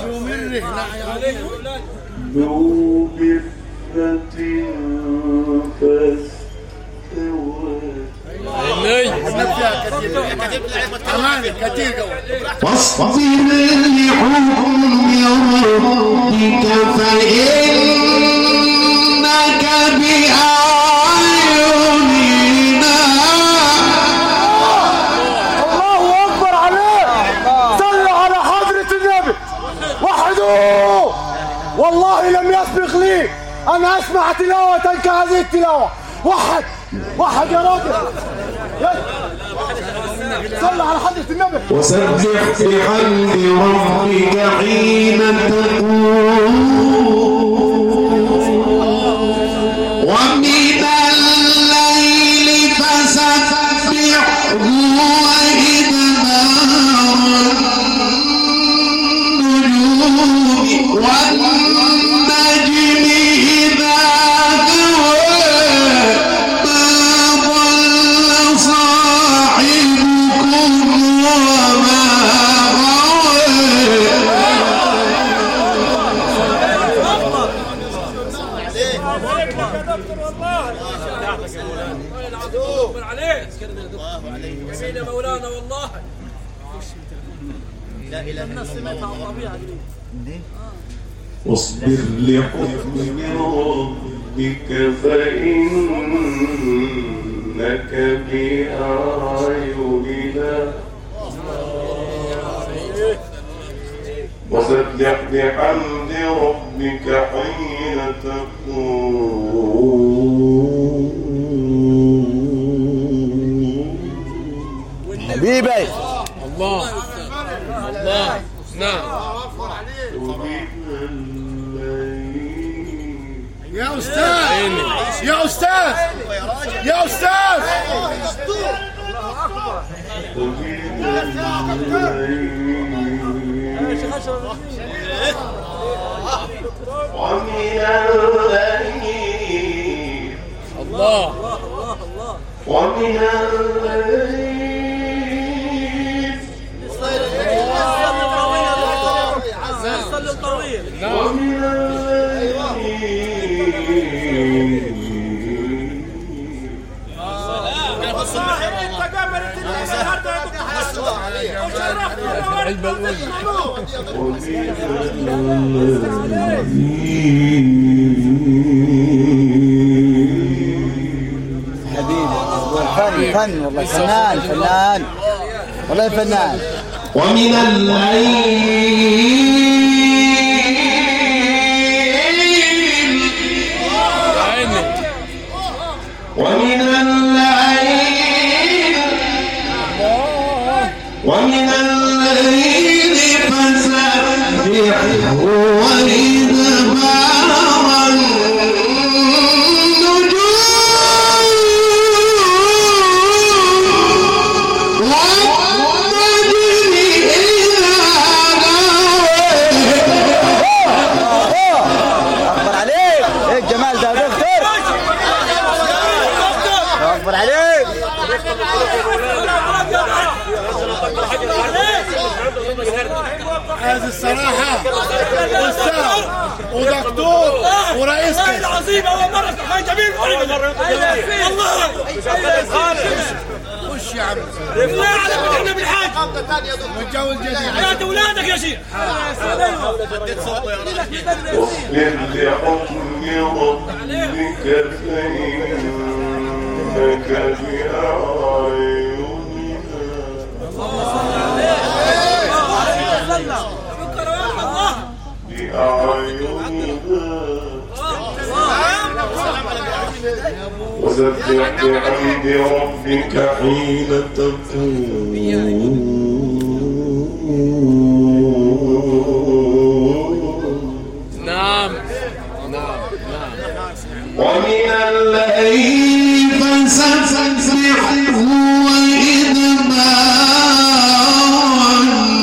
ذو مرة فاستوى. واصطبر لحكم ربك فإنك بأعيننا. الله أكبر عليك. صلوا على حضرة النبي وحدوه. والله لم يسبق لي أن أسمع تلاوة كهذه التلاوة. وحد يا راجل. صلى على حضرة النبي. وسبح بحمد ربك حين تقوم ومن الليل فسبحه وإدبار النجوم والنجم إذا راحتك يا مولانا. اكبر عليك. جميل يا مولانا والله. لا اله الا الله. واصبر لحكم ربك فإنك بأعيننا وسبح بحمد ربك حين تقوم حبيبي الله الله. نعم يا أستاذ يا أستاذ يا أستاذ ومن الليل الله ومن الليل صلي الطويل. ومن حبيبي فن والله فنان فنان والله فنان. ومن الليل ومن الليل ومن الليل فسبحه وإدبار النجوم والنجم إذا أكبر عليك. إيه الجمال ده يا دكتور. أكبر عليك. هذه الصراحة أستاذ ودكتور ورئيس والله العظيم أول مرة كان جميل. والله وش يا عم بالله عليك احنا بالحاج متجوز جديد حياة أولادك يا شيخ. واصبر لحكم ربك فإنك وسبح بحمد ربك حين تقوم. نعم ومن الليل فسبحه وإدبار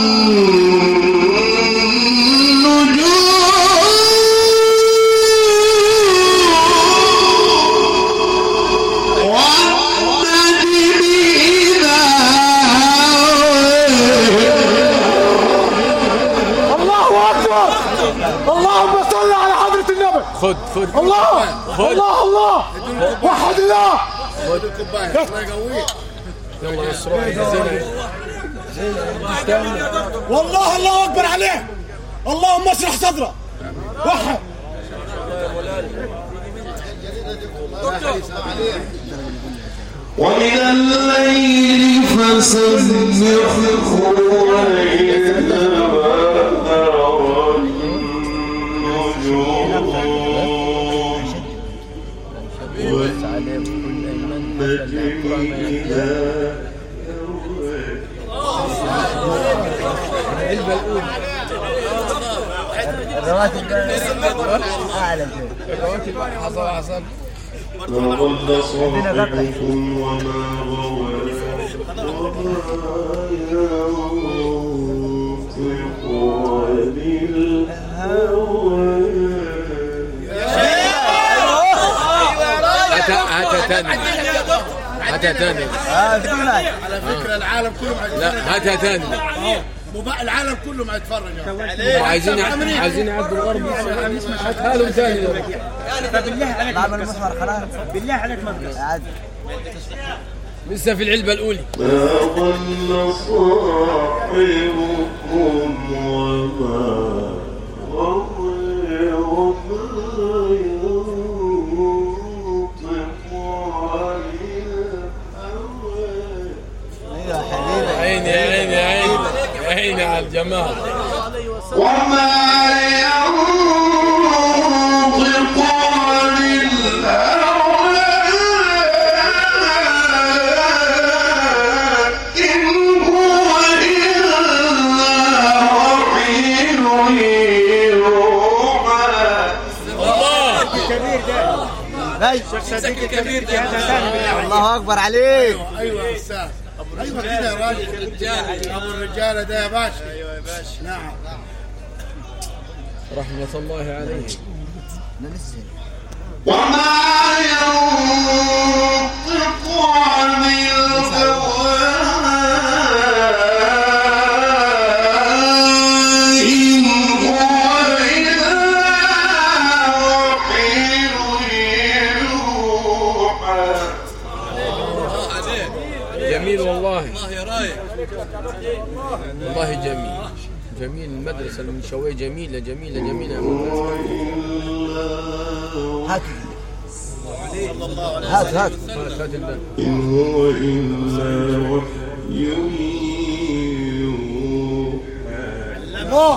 النجوم والنجم إذا الله اكبر. اللهم صل على حضرة النبي. خد الله الله الله وحد الله. خذ الكوباية الله يقويك. يلا يسرع والله الله اكبر عليه. اللهم اشرح صدره. وحد. ومن الليل فسبحه وإدبار النجوم والنجم إذا الرواتب أعلى شيء. حصل ما ضل صاحبكم وما غوى وما ينطق عن الهوى. هاتها تاني. على فكرة العالم كله لا هاتها تاني. العالم كله ما يتفرج عايزين يعدوا الغرب. هاتوا ثاني بالله عليك عمل محور خلاص. بالله عليك ما عاد لسه في العلبة الأولى. ما ضل صاحبكم وما غوى وما ينطق عن الهوى. عيني على الجمال. وما ينطق عن الهوى إن هو إلا وحي يوحى. الله اكبر عليك. ايوه يا استاذ. ايوه كده يا راجل. ابو الرجاله ده يا باشا. ايوه يا باشا. نعم. رحمة الله عليه. وما ينطق عن الهوى إن هو إلا وحي يوحى. جميل والله. الله يا رايق. والله جميل المدرسة المنشوية جميلة. هات إن هو إلا وحي يوحى.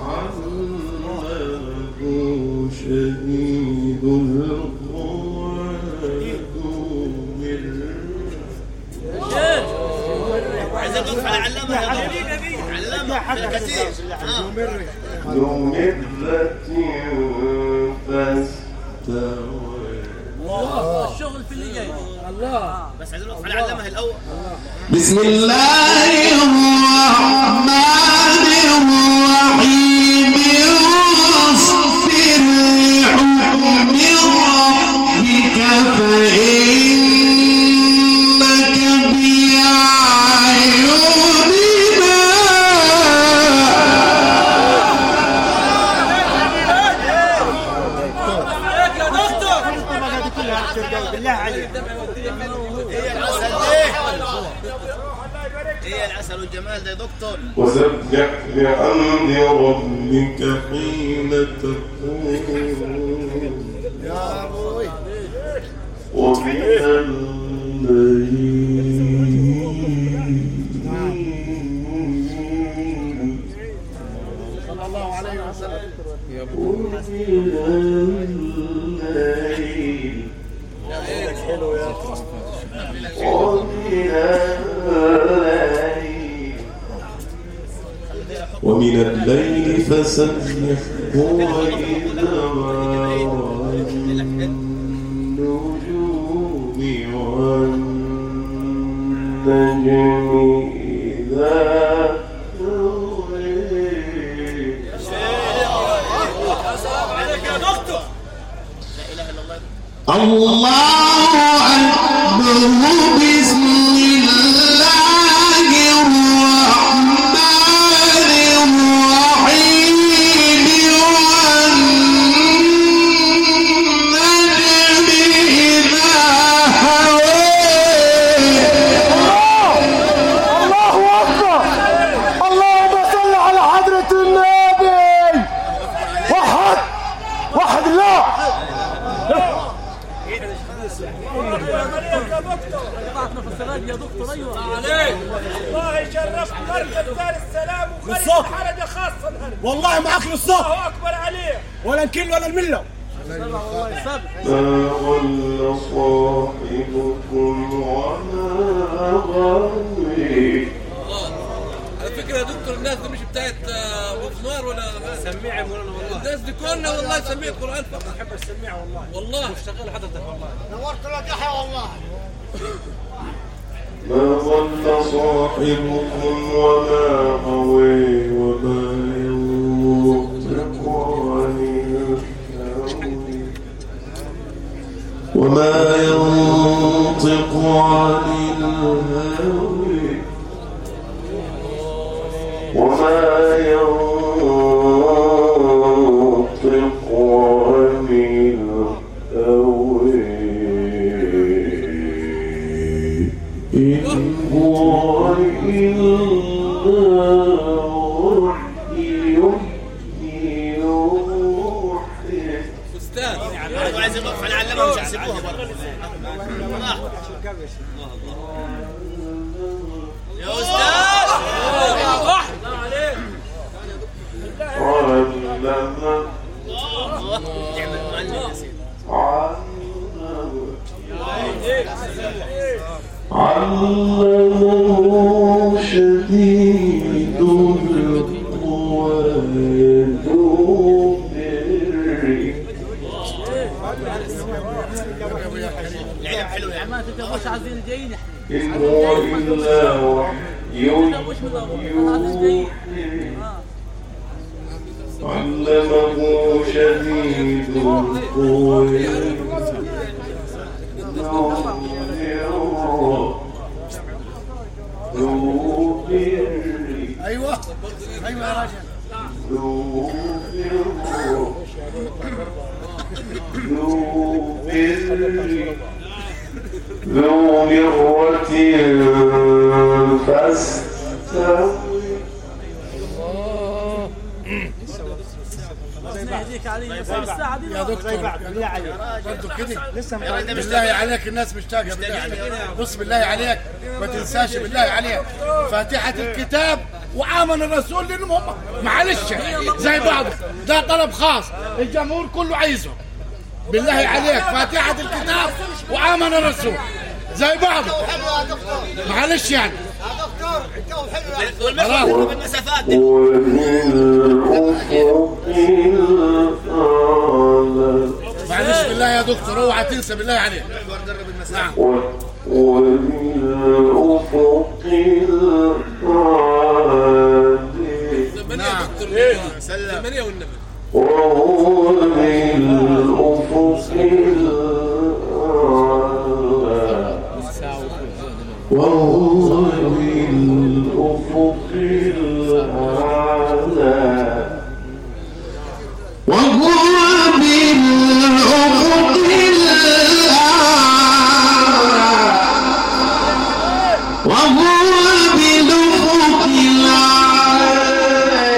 علمه شديد القوى عايز اقف على علمها كثير. ذو مرة فاستوى. الشغل في اللي جاي. الله. بس عايزين نقف على علمها الاول. بسم الله الرحمن الرحيم. واصبر لحكم ربك فإنك بأعيننا. بالله عليك. هي العسل والجمال ده يا دكتور. وسبح بحمد ربك حين تقوم ومن الليل صلى الله عليه وسلم. ومن الليل ومن الليل فسبحه وإدبار النجوم والنجم إذا الله أكبر. بسم الله الرحمن الرحيم. والنجم إذا هوى. الله أكبر. اللهم صل على حضرة النبي. وحد الله. يا دكتور ايوه عليك. الله يشرفك. مركز دار السلام وخلي حركه خاصه. والله معك للصوت. الله اكبر عليه. ولا الكل ولا المله. ما ضل صاحبكم وما غوي. على فكره يا دكتور الناس دي مش بتاعت ابو زمار ولا سميع يا مولانا والله. الناس دي كلنا والله سميع القران فقط. بحب السميع والله مشتغل حضرتك والله. نورت لك يحيى والله. ما ضل صاحبكم وما غوي وما ينطق عن الهوى. وما ينطق عن الهوى وما إن هو إلا وحي يوحى. استاذ عايز يوقف على علمها مش هيسيبوها برضه. يا استاذ علمه شديد القوى ذو العلم حلو يا عم. ما تتبوش عايزين جايين إن هو إلا وحي يوحى. علمه شديد القوى ذو مرة. ايوه ايوه يا راجل. ذو مرة فاستوي. يا دكتور برضه كده بالله عليك الناس مشتاقه. بالله عليك بص بالله عليك ما تنساش بالله عليك فاتحة الكتاب وآمن الرسول لأنهم هم معلش زي بعض. ده طلب خاص الجمهور كله عايزه. بالله عليك فاتحة الكتاب وآمن الرسول زي بعض معلش يعني. والمسافة بالمسافات دي. معلش بالله يا دكتور اوعى تنسى بالله عليك. نعم. وبالأفق نعم. سلم. وهو بالأفق وهو بالأفق الأعلى. وهو بالأفق الأعلى. وهو بالأفق الأعلى.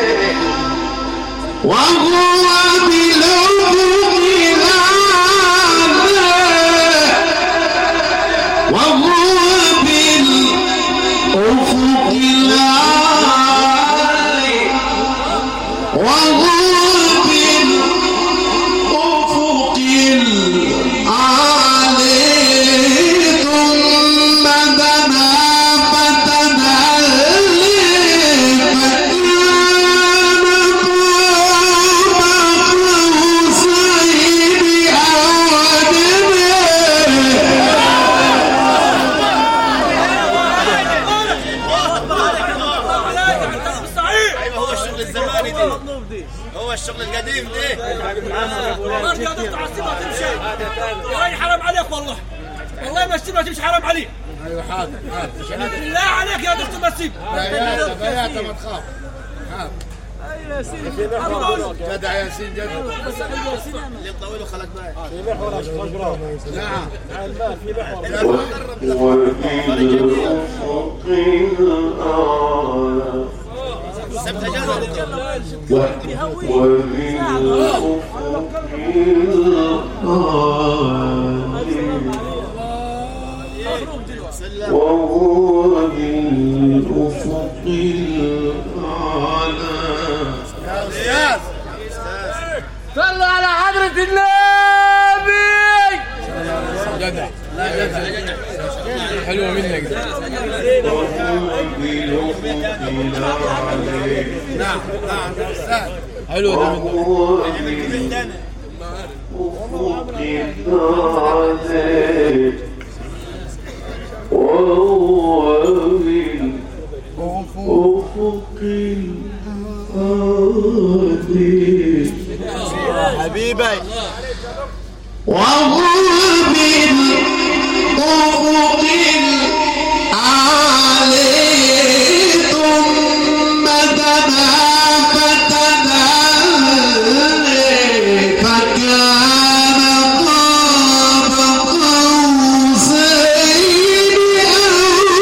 وهو بالأفق الأعلى. وهو بالأفق الأعلى. وهو بالأفق الأعلى. ثم دنا فتدلي فكان قاب قوسين أو أدنى. ايوه هو الشغل الزماني دي. هو الشغل القديم دي. ما تقدر تعصبها تمشي. يا راجل حرام عليك والله. والله ما تسيبها تمشي حرام عليك. ايوه حاضر حاضر. بالله عليك يا دكتور ما تسيب. بياتا ما تخاف. حاضر. ايوه يا سيدي. جدع ياسين جدع. اللي طويله خلق باي. نعم. وبالأفق الأعلى. سبت جنة. وهو بالأفق الأعلى. يا صلوا على حضرة النبي. جدع حلوة منك. نعم نعم استاذ. حلوة دي منك. وهو بالأفق الأعلى. حبيبي. وهو بالأفق الأعلى. ثم دنا فتدلي فكان قاب قوسين أو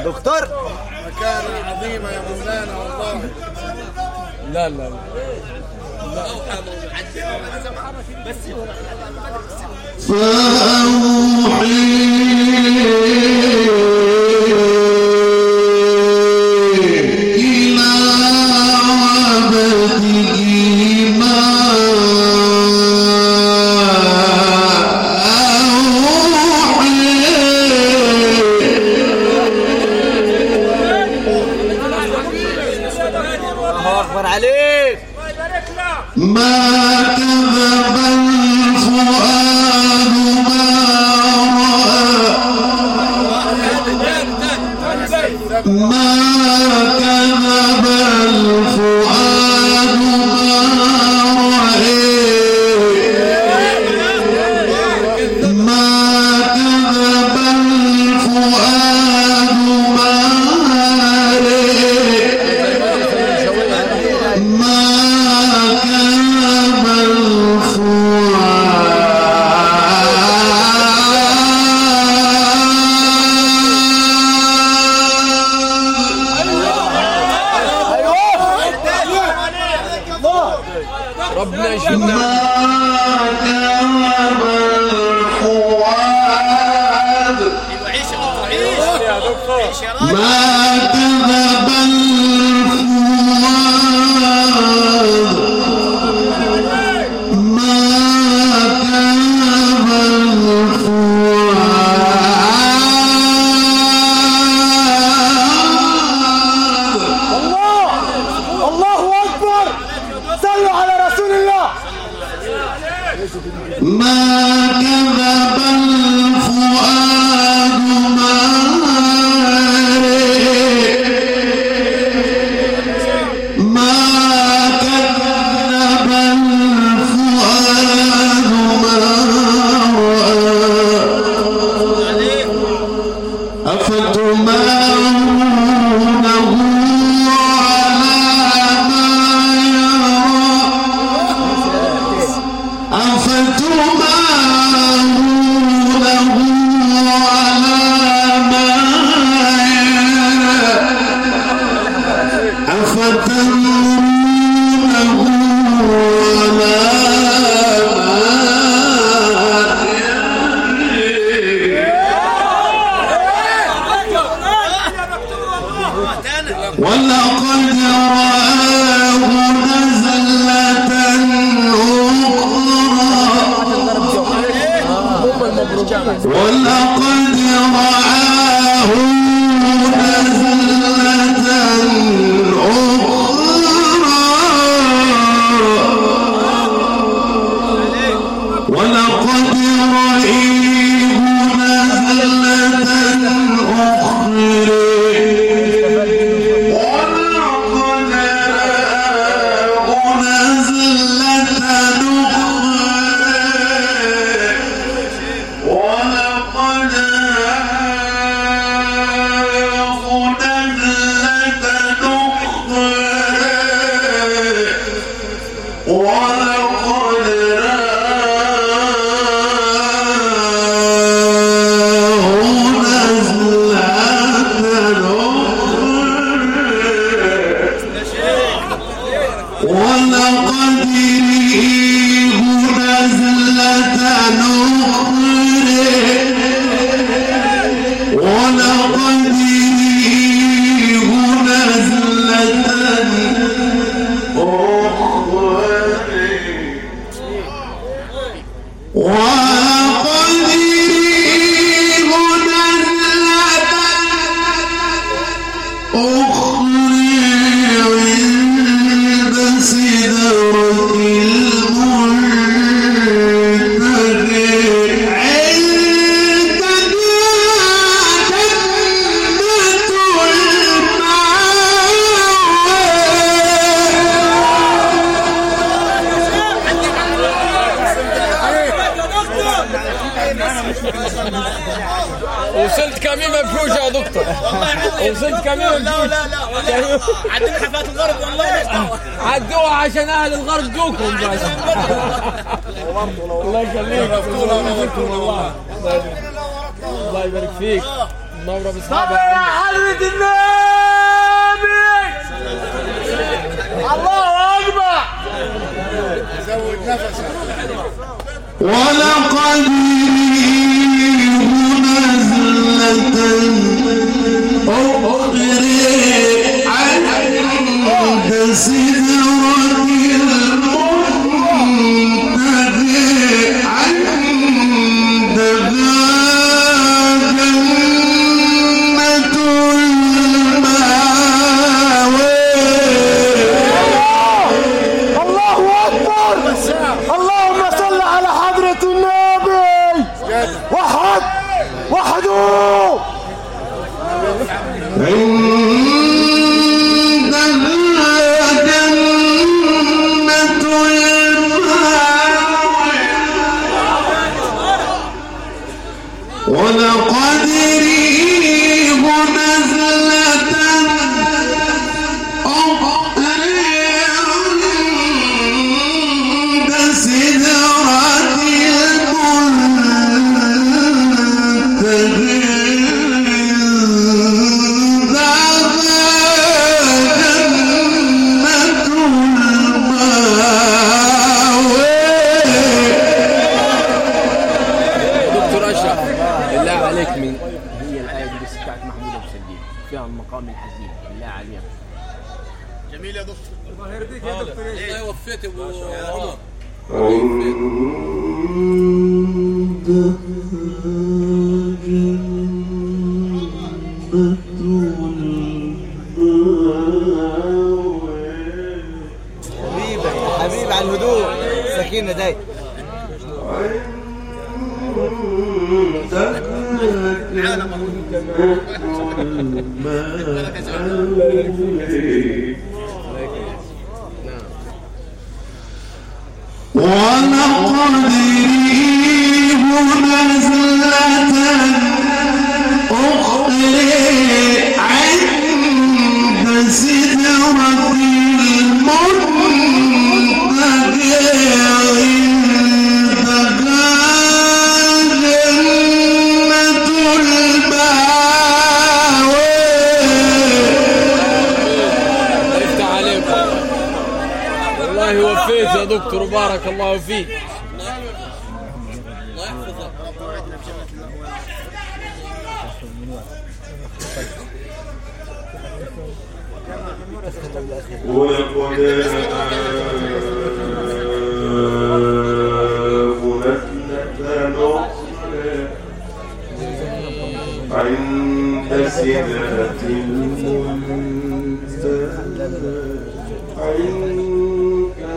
دكتور مكانة عظيمة يا مولانا والله. لا لا لا ما كذب الفؤاد ما كذب الفؤاد ما كذب الفؤاد ربنا يشفينا. ما كذب ما كذب الفؤاد ما كذب الفؤاد أفتمارونه على ما يرى أفتمارونه على ما يرى أفتمارونه على ولقد رآه نزلة أخرى ولقد رآه نزلة أخرى ولقد رآه نزلة أخرى وصلت كمين مفروشة يا دكتور. وصلت كمين مفروشة. لا عندنا حفلات الغرب والله عدوها عشان اهل الغرب دوكم بس. الله يخليك. الله يبارك فيك. نورة صلي بأصحابها. يا حضرة النبي. الله أكبر. زود نفسك. ولقد نزلة أخرى عند سدرة المنتهى عندها جنة المأوى. الله أكبر. اللهم صل على حضرة النبي. وحدوا ولقد ريه نزلة أخرى عند سدرة المنتهى هي الآية دي بس بتاعت محمود أبو سليم فيها المقام الحزين بالله عليك. جميل يا دكتور. الله يرضيك يا دكتور. الله يوفقك يا ابو عمر. حبيبي على الهدوء سكينة داي. ولقد ريه نزلة أخرى عند سدرة المنتهى الله يوفقك يا دكتور وبارك الله فيك. الله يحفظك. ولقد عند سدرة المنتهى عندها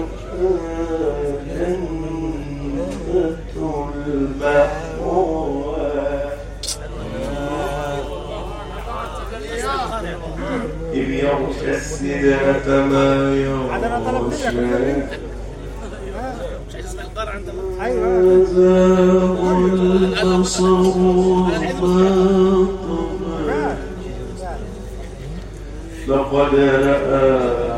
جنة المأوى إذ يغشى السدرة ما يغشى زاغ البصر وما طغى لقد رأى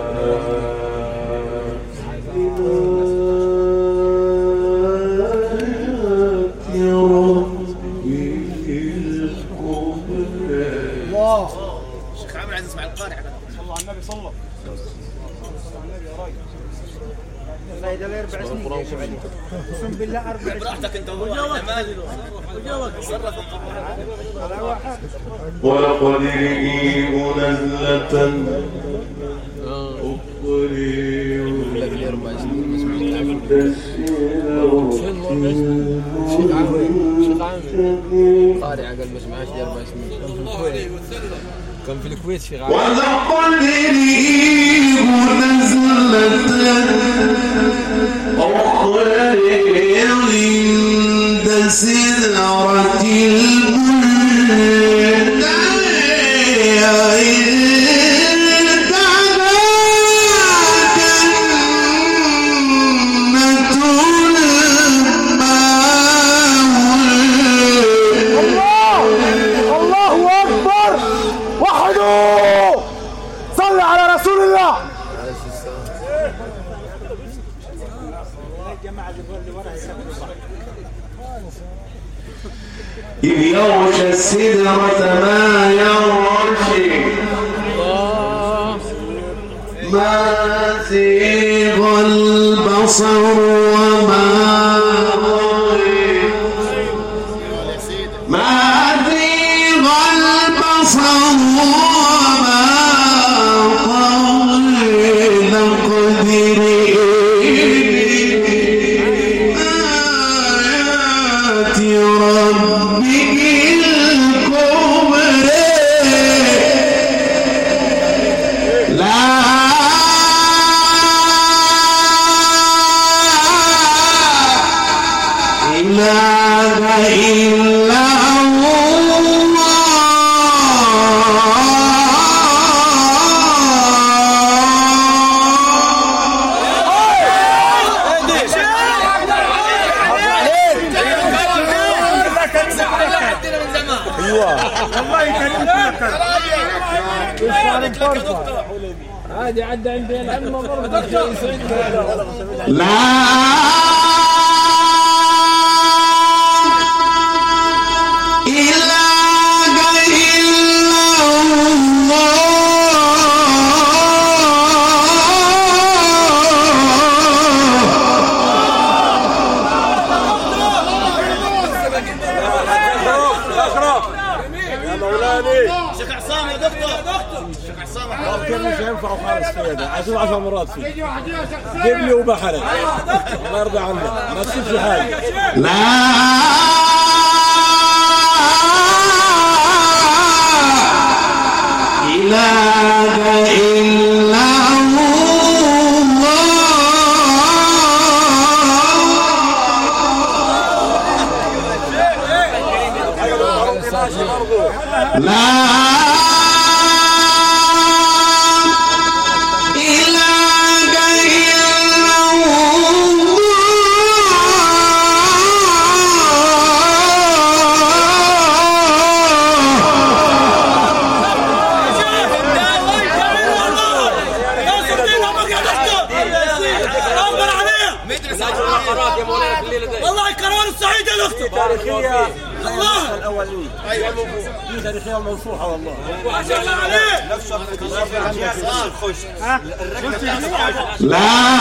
الشيخ عامر عايز يسمع القارئ. صلى على النبي صلى الله عليه وسلم. لا ده 4 سنين اقسم بالله 4 سنين براحتك انت وجوك تصرف على واحد. ولقد رئيه نزلة طاري عقل ما سمعش دير ما سمعش. كان في الكويت في غالي. ولقد رئيه نزلة أخرى عند سدرة صلي على رسول الله. إذ يغشى السدرة ما يغشي ما زيغ البصر وما طغى ما زيغ البصر وما طغى لقد آيات ربك الكبرى لا إله إلا عادي عدى عندي العلم برضه لا شيخ عصام يا دكتور شيخ عصام مش هينفع خالص كده عشان 10 مرات فيه جيب لي وبحرك الله يرضى عنك ما تسيبش حاجه لا إله إلا والله الكروان الصعيد يا دكتور تاريخيه الله الاوليه ايوه في تاريخيه موثوقه والله ما شاء الله عليك لا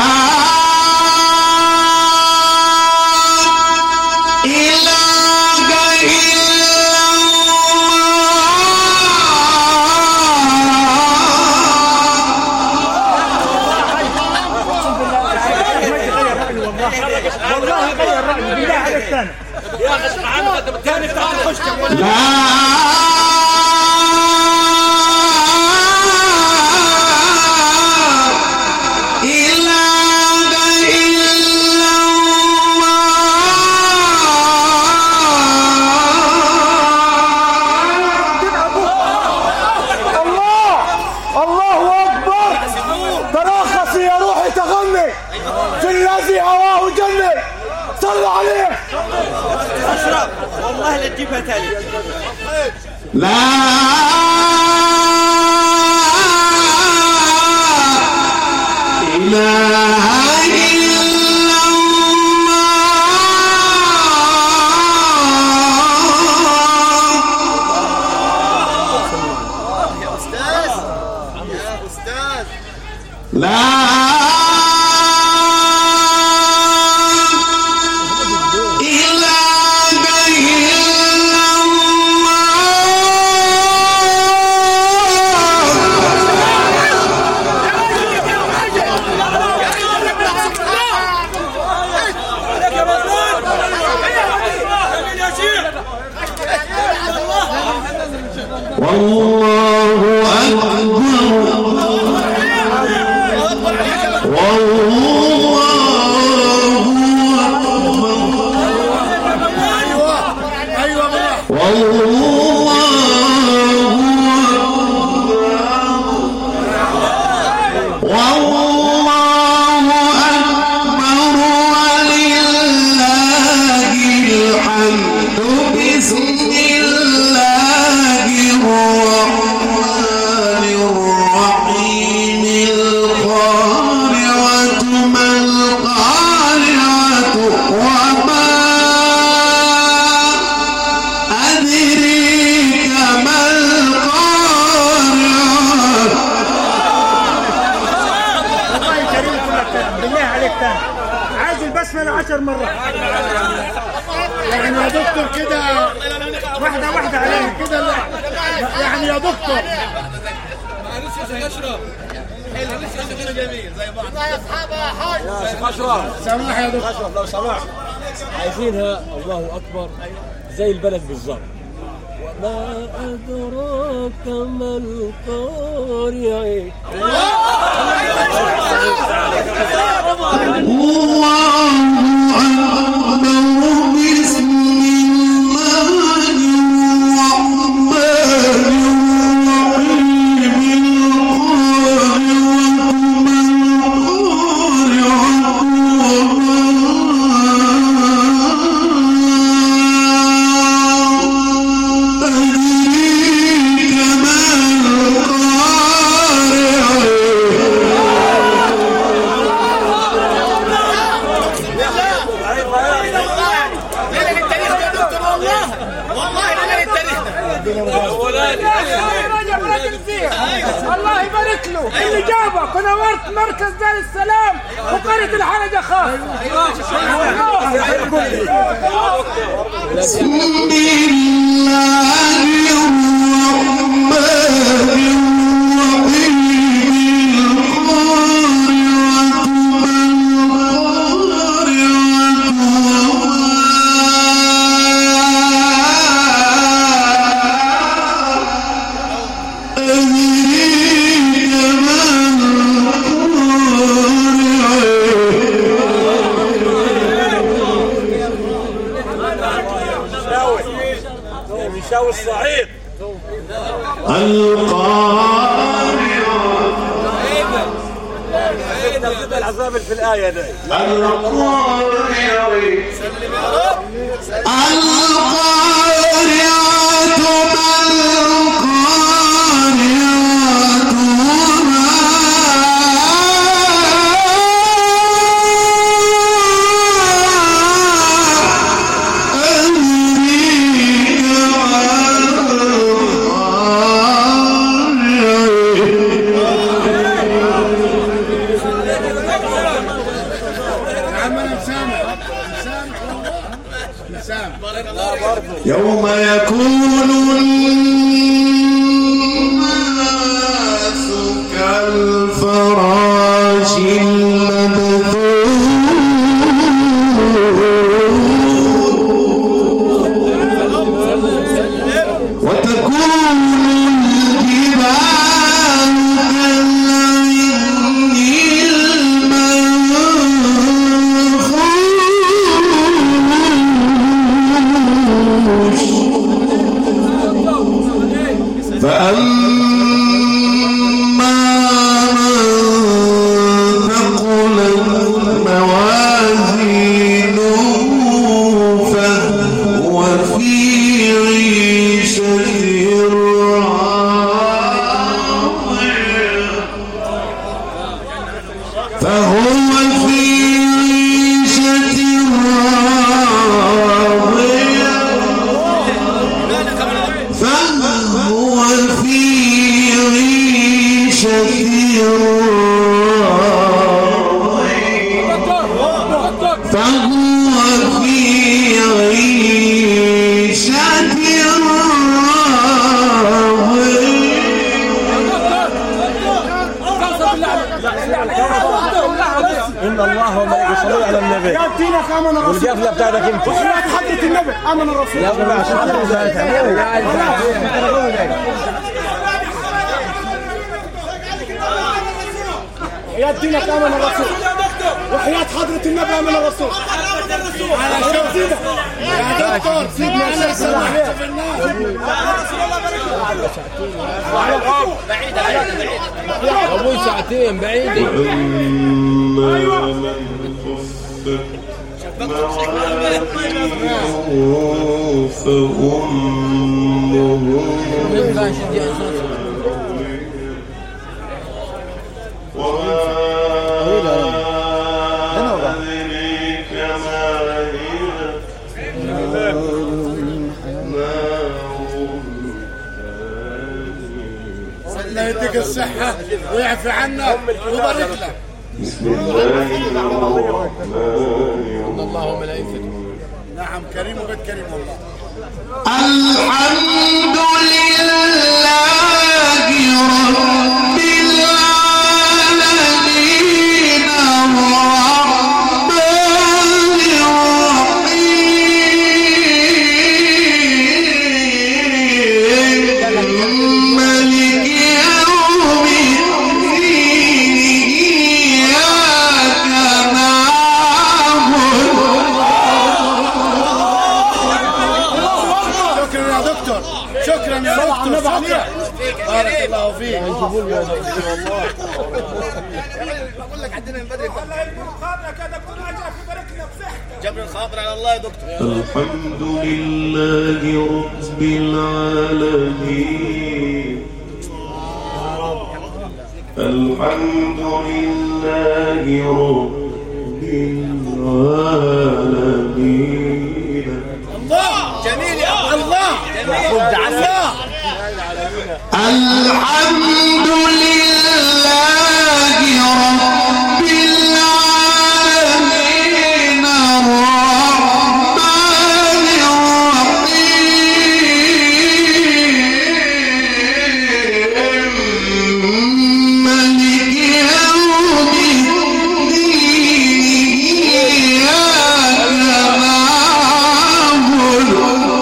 والله غير رأيي بالله عليك ثاني يا اخي عنك الثاني تعال خش صلوا عليه اشرف والله لا تجيبها تاني لا إله إلا الله يا أستاذ يا أستاذ لا والله أكبر 10 مرات. يعني يا دكتور كده واحدة علينا كده يعني يا دكتور معلش يا شيخ اشرف معلش يا شيخ جميل زي بعض يا شيخ اشرف سامح يا دكتور لو سمحت عايزينها الله اكبر زي البلد بالظبط. وما أدراك ما القارعة. الله يبارك له اللي جابك ونورت مركز دار السلام وقرية الحرجة خاص. بسم الله الصعيد العذاب في الآية دي يوم يكون الناس كالفراش المبثوث وتكون الجبال فأما من ثقلت موازينه فهو في عيشة راضية فهو في عيشة راضية فهو في عيشة إن الله وملائكته يصلون على النبي. يا دينك آمن الرسول. والقافلة بتاعتك أنت. وحياة حضرة النبي آمن الرسول. يا جماعة وحياة دينك آمن الرسول. وحياة حضرة النبي آمن الرسول. يا دكتور سيبنا أنا سمحت في الناس. أبوي ساعتين بعيد. الله يديك الصحة ويعفي عنا ويبارك لك. بسم الله الرحمن إن الله وملائكته. نعم كريم وبيت كريم والله. الحمد لله رب العالمين الرحمن الرحيم مالك يوم الدين إياك شكرا يا دكتور، شكرا يا دكتور، شكرا. بارك الله فيك. بقول لك عندنا من بدري جبر الخاطر على الله يا دكتور. الحمد لله رب العالمين. الحمد لله رب العالمين. الله جميل يا الله جميل الله. الحمد لله رب العالمين الرحمن الرحيم مالك يوم الدين إياك نعبد.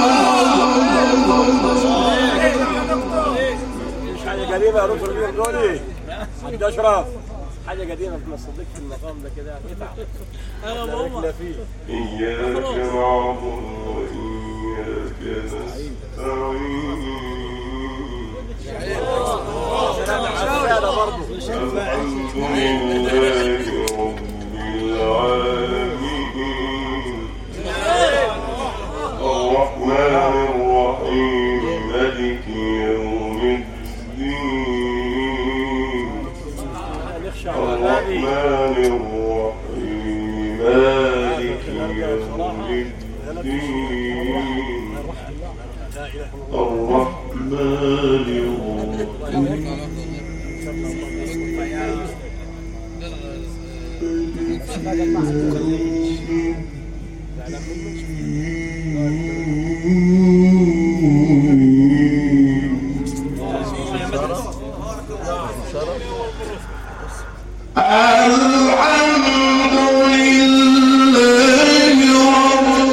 حاجة قديمة يا دكتور اليوم دولي حاج أشرف، حاجة قديمة بنصدق في المقام ده كده باركنا فيه. إياك نعبد وإياك نستعين. الحمد لله رب العالمين. الرحمن الرحيم مالك يوم الدين. الرحمن الرحيم مالك يوم الدين. الرحمن الرحيم الحمد لله رب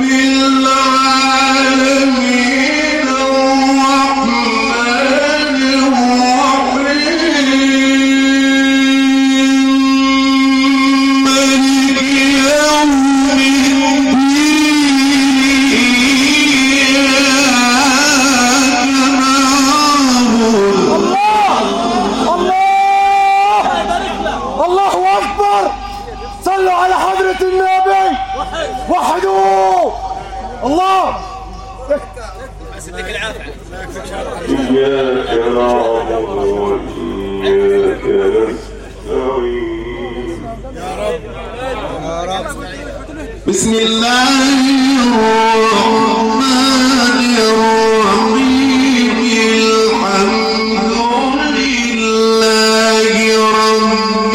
العالمين الرحمن الرحيم مالك يوم الدين الله أكبر. صلوا على حضرة النبي. وحدوه الله. بس يديك العافية. إياك نعبد وإياك نستعين. بسم الله الرحمن الرحيم الحمد لله رب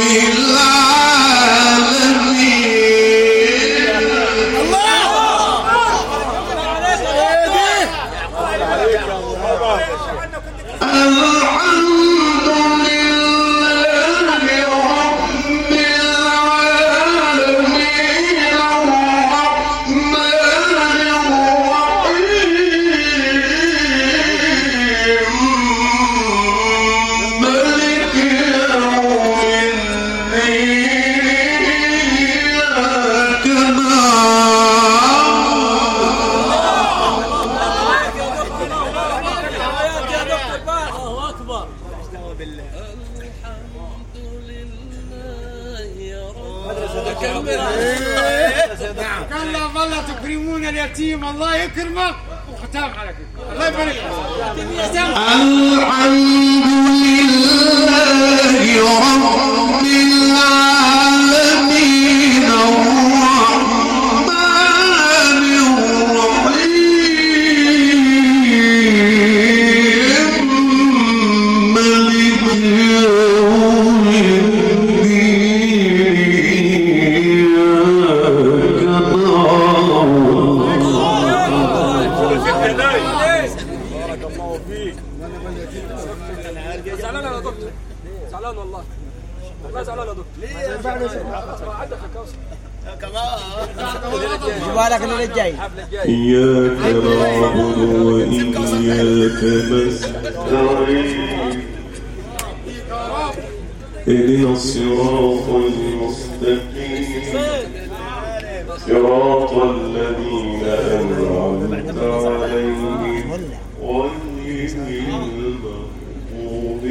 كلا والله تكرمون اليتيم. الله يكرمك. وختام على كده. الله يبارك لك. الحمد لله رب العالمين الرحمن الرحيم مالك يوم الدين زعلان والله زعلان يا دكتور ليه؟ عندك الكوثر جيبها لك الليله الجاي. إياك نعبد وإياك نستعين اهدنا الصراط المستقيم صراط الذين أنعمت عليهم غير المغضوب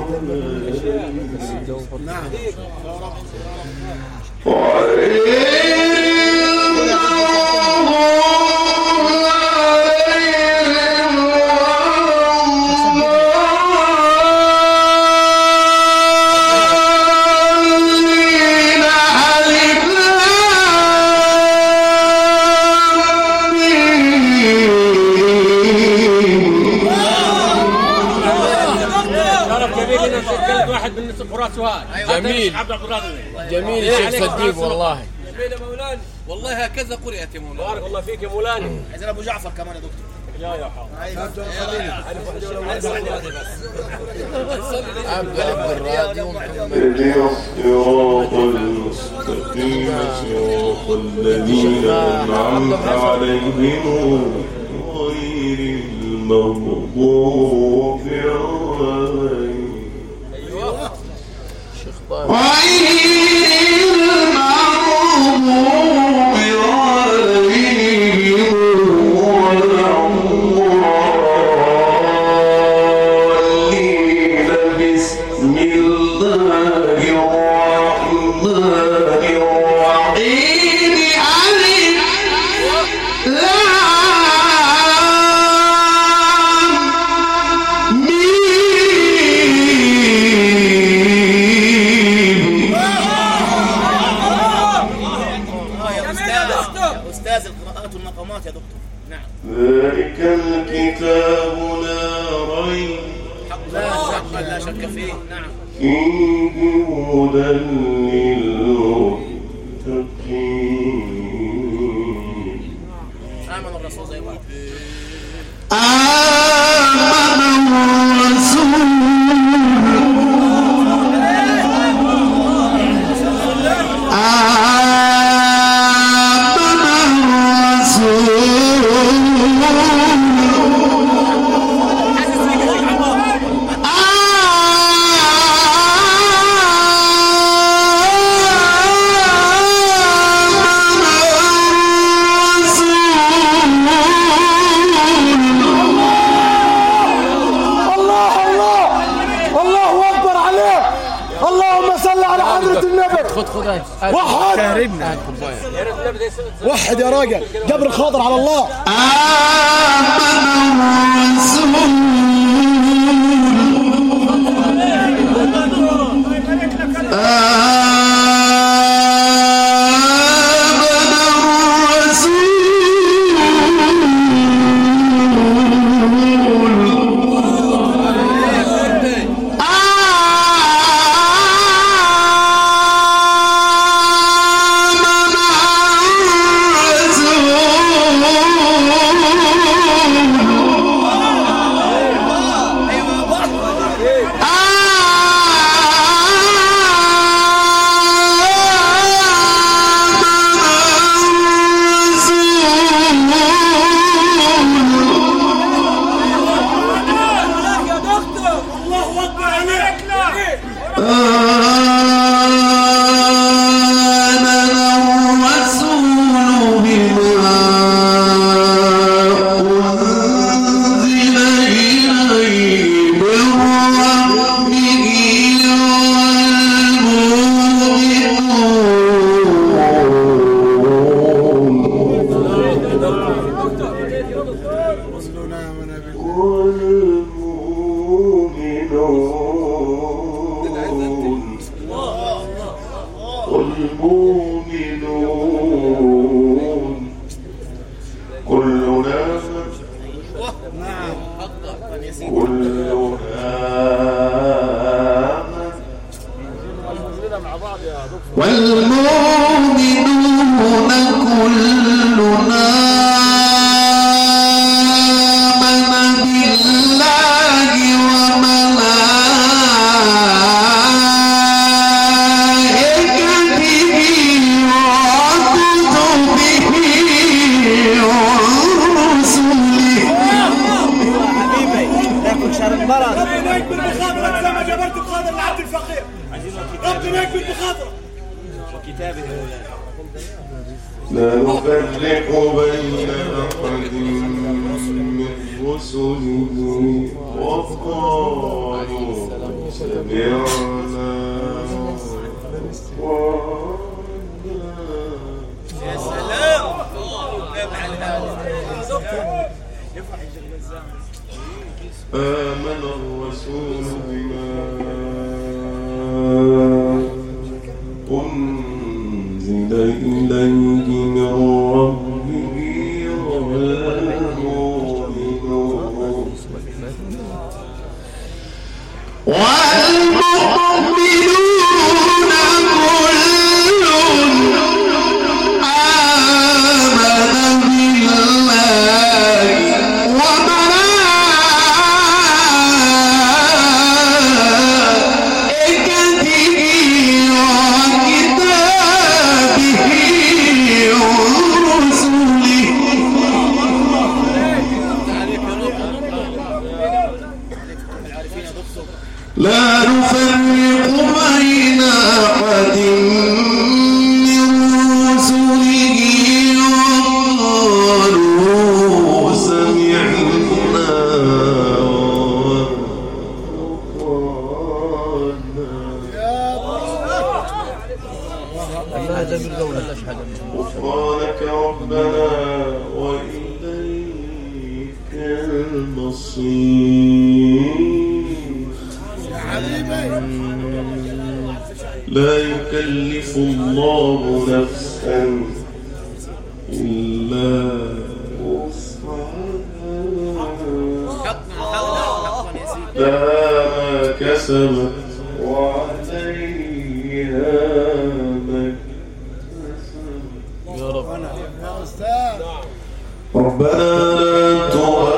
جميل جميل يا شيخ صديق والله. جميل يا مولانا والله هكذا قرئت يا مولانا. بارك الله فيك يا مولانا. عايزين ابو جعفر كمان يا دكتور. يا حاضر. اهدنا الصراط المستقيم صراط الذين أنعمت عليهم غير المغضوب عليهم ذلك الكتاب لا ريب لا شك فيه. نعم. فيه هدى للمتقين. آمن الرسول زي ما وحد يا راجل جبر خاطر على الله. والمؤمنون كلنا الفقير ربنا يكفي بخاطره وكتابه يا مولانا لا نفرق بين أحد من رسله وقالوا سمعنا يا سلام آمن الرسول بما أنزل إليه من ربه والمؤمنون والمؤمنون كل آمن بالله وملائكته وكتابه ورسله لا نفرق بين أحد من رسله وقالوا سمعنا غفرانك ربنا وإليك المصير لا يكلف الله نفسا إلا وسعها لها ما كسبت وعليها ما اكتسبت يا رب ربنا لا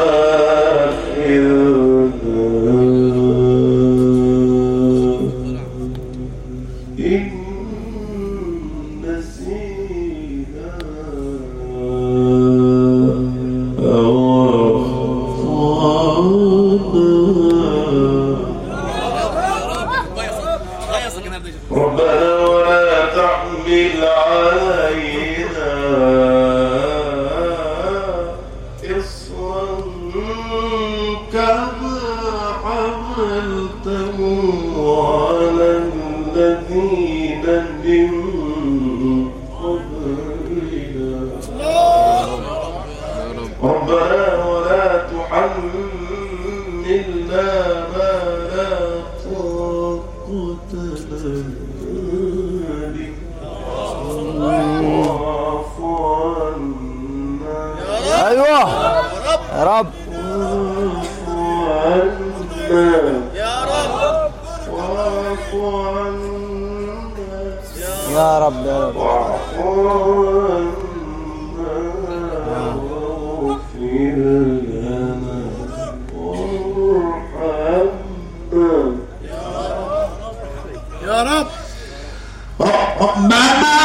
ربنا ولا تحمل علينا إصرا كما حملته على الذين من قبلنا ربنا ولا تحملنا ما لا طاقة لنا به واعف عنا ايوه يا رب يا رب واعف عنا يا رب يا رب واعف عنا واغفر لنا وارحمنا يا رب ربنا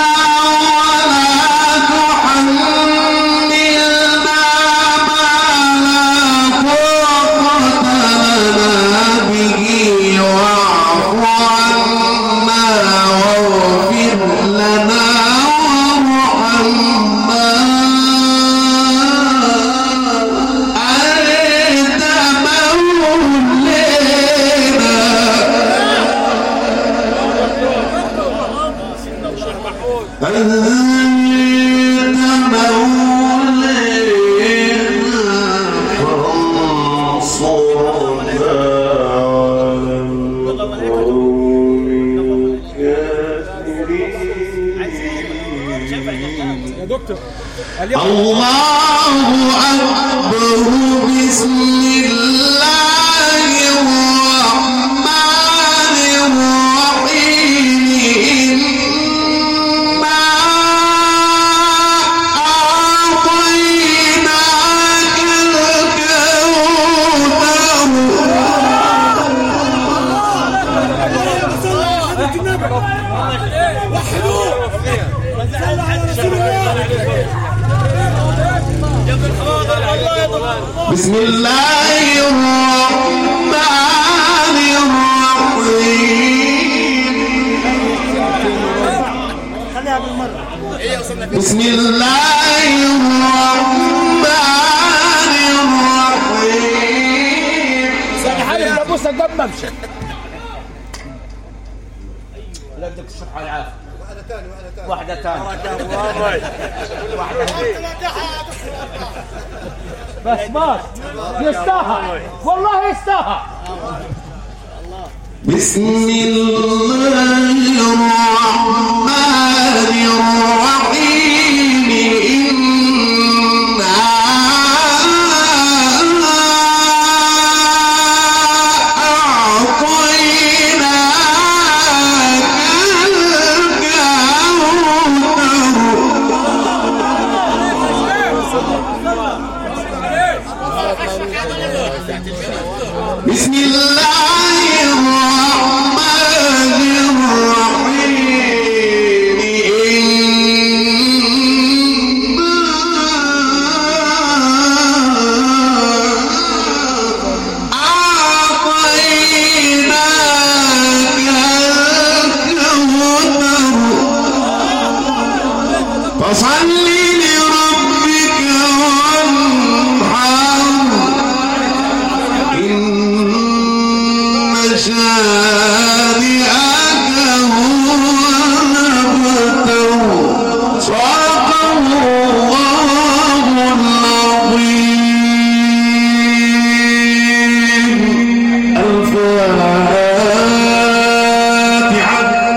ولا تحملنا ما لا طاقة لنا به واعف عنا واغفر لنا وارحمنا أنت يا دكتور الله أكبر بسم الله الرحمن الرحيم إنا أعطيناك بسم الله الرحمن الرحيم بسم الله الرحمن الرحيم. انا حالف لابوسك قبل ما امشي. لا بدك الصحة والعافية. واحدة ثانية. بس يستاهل والله يستاهل. بسم الله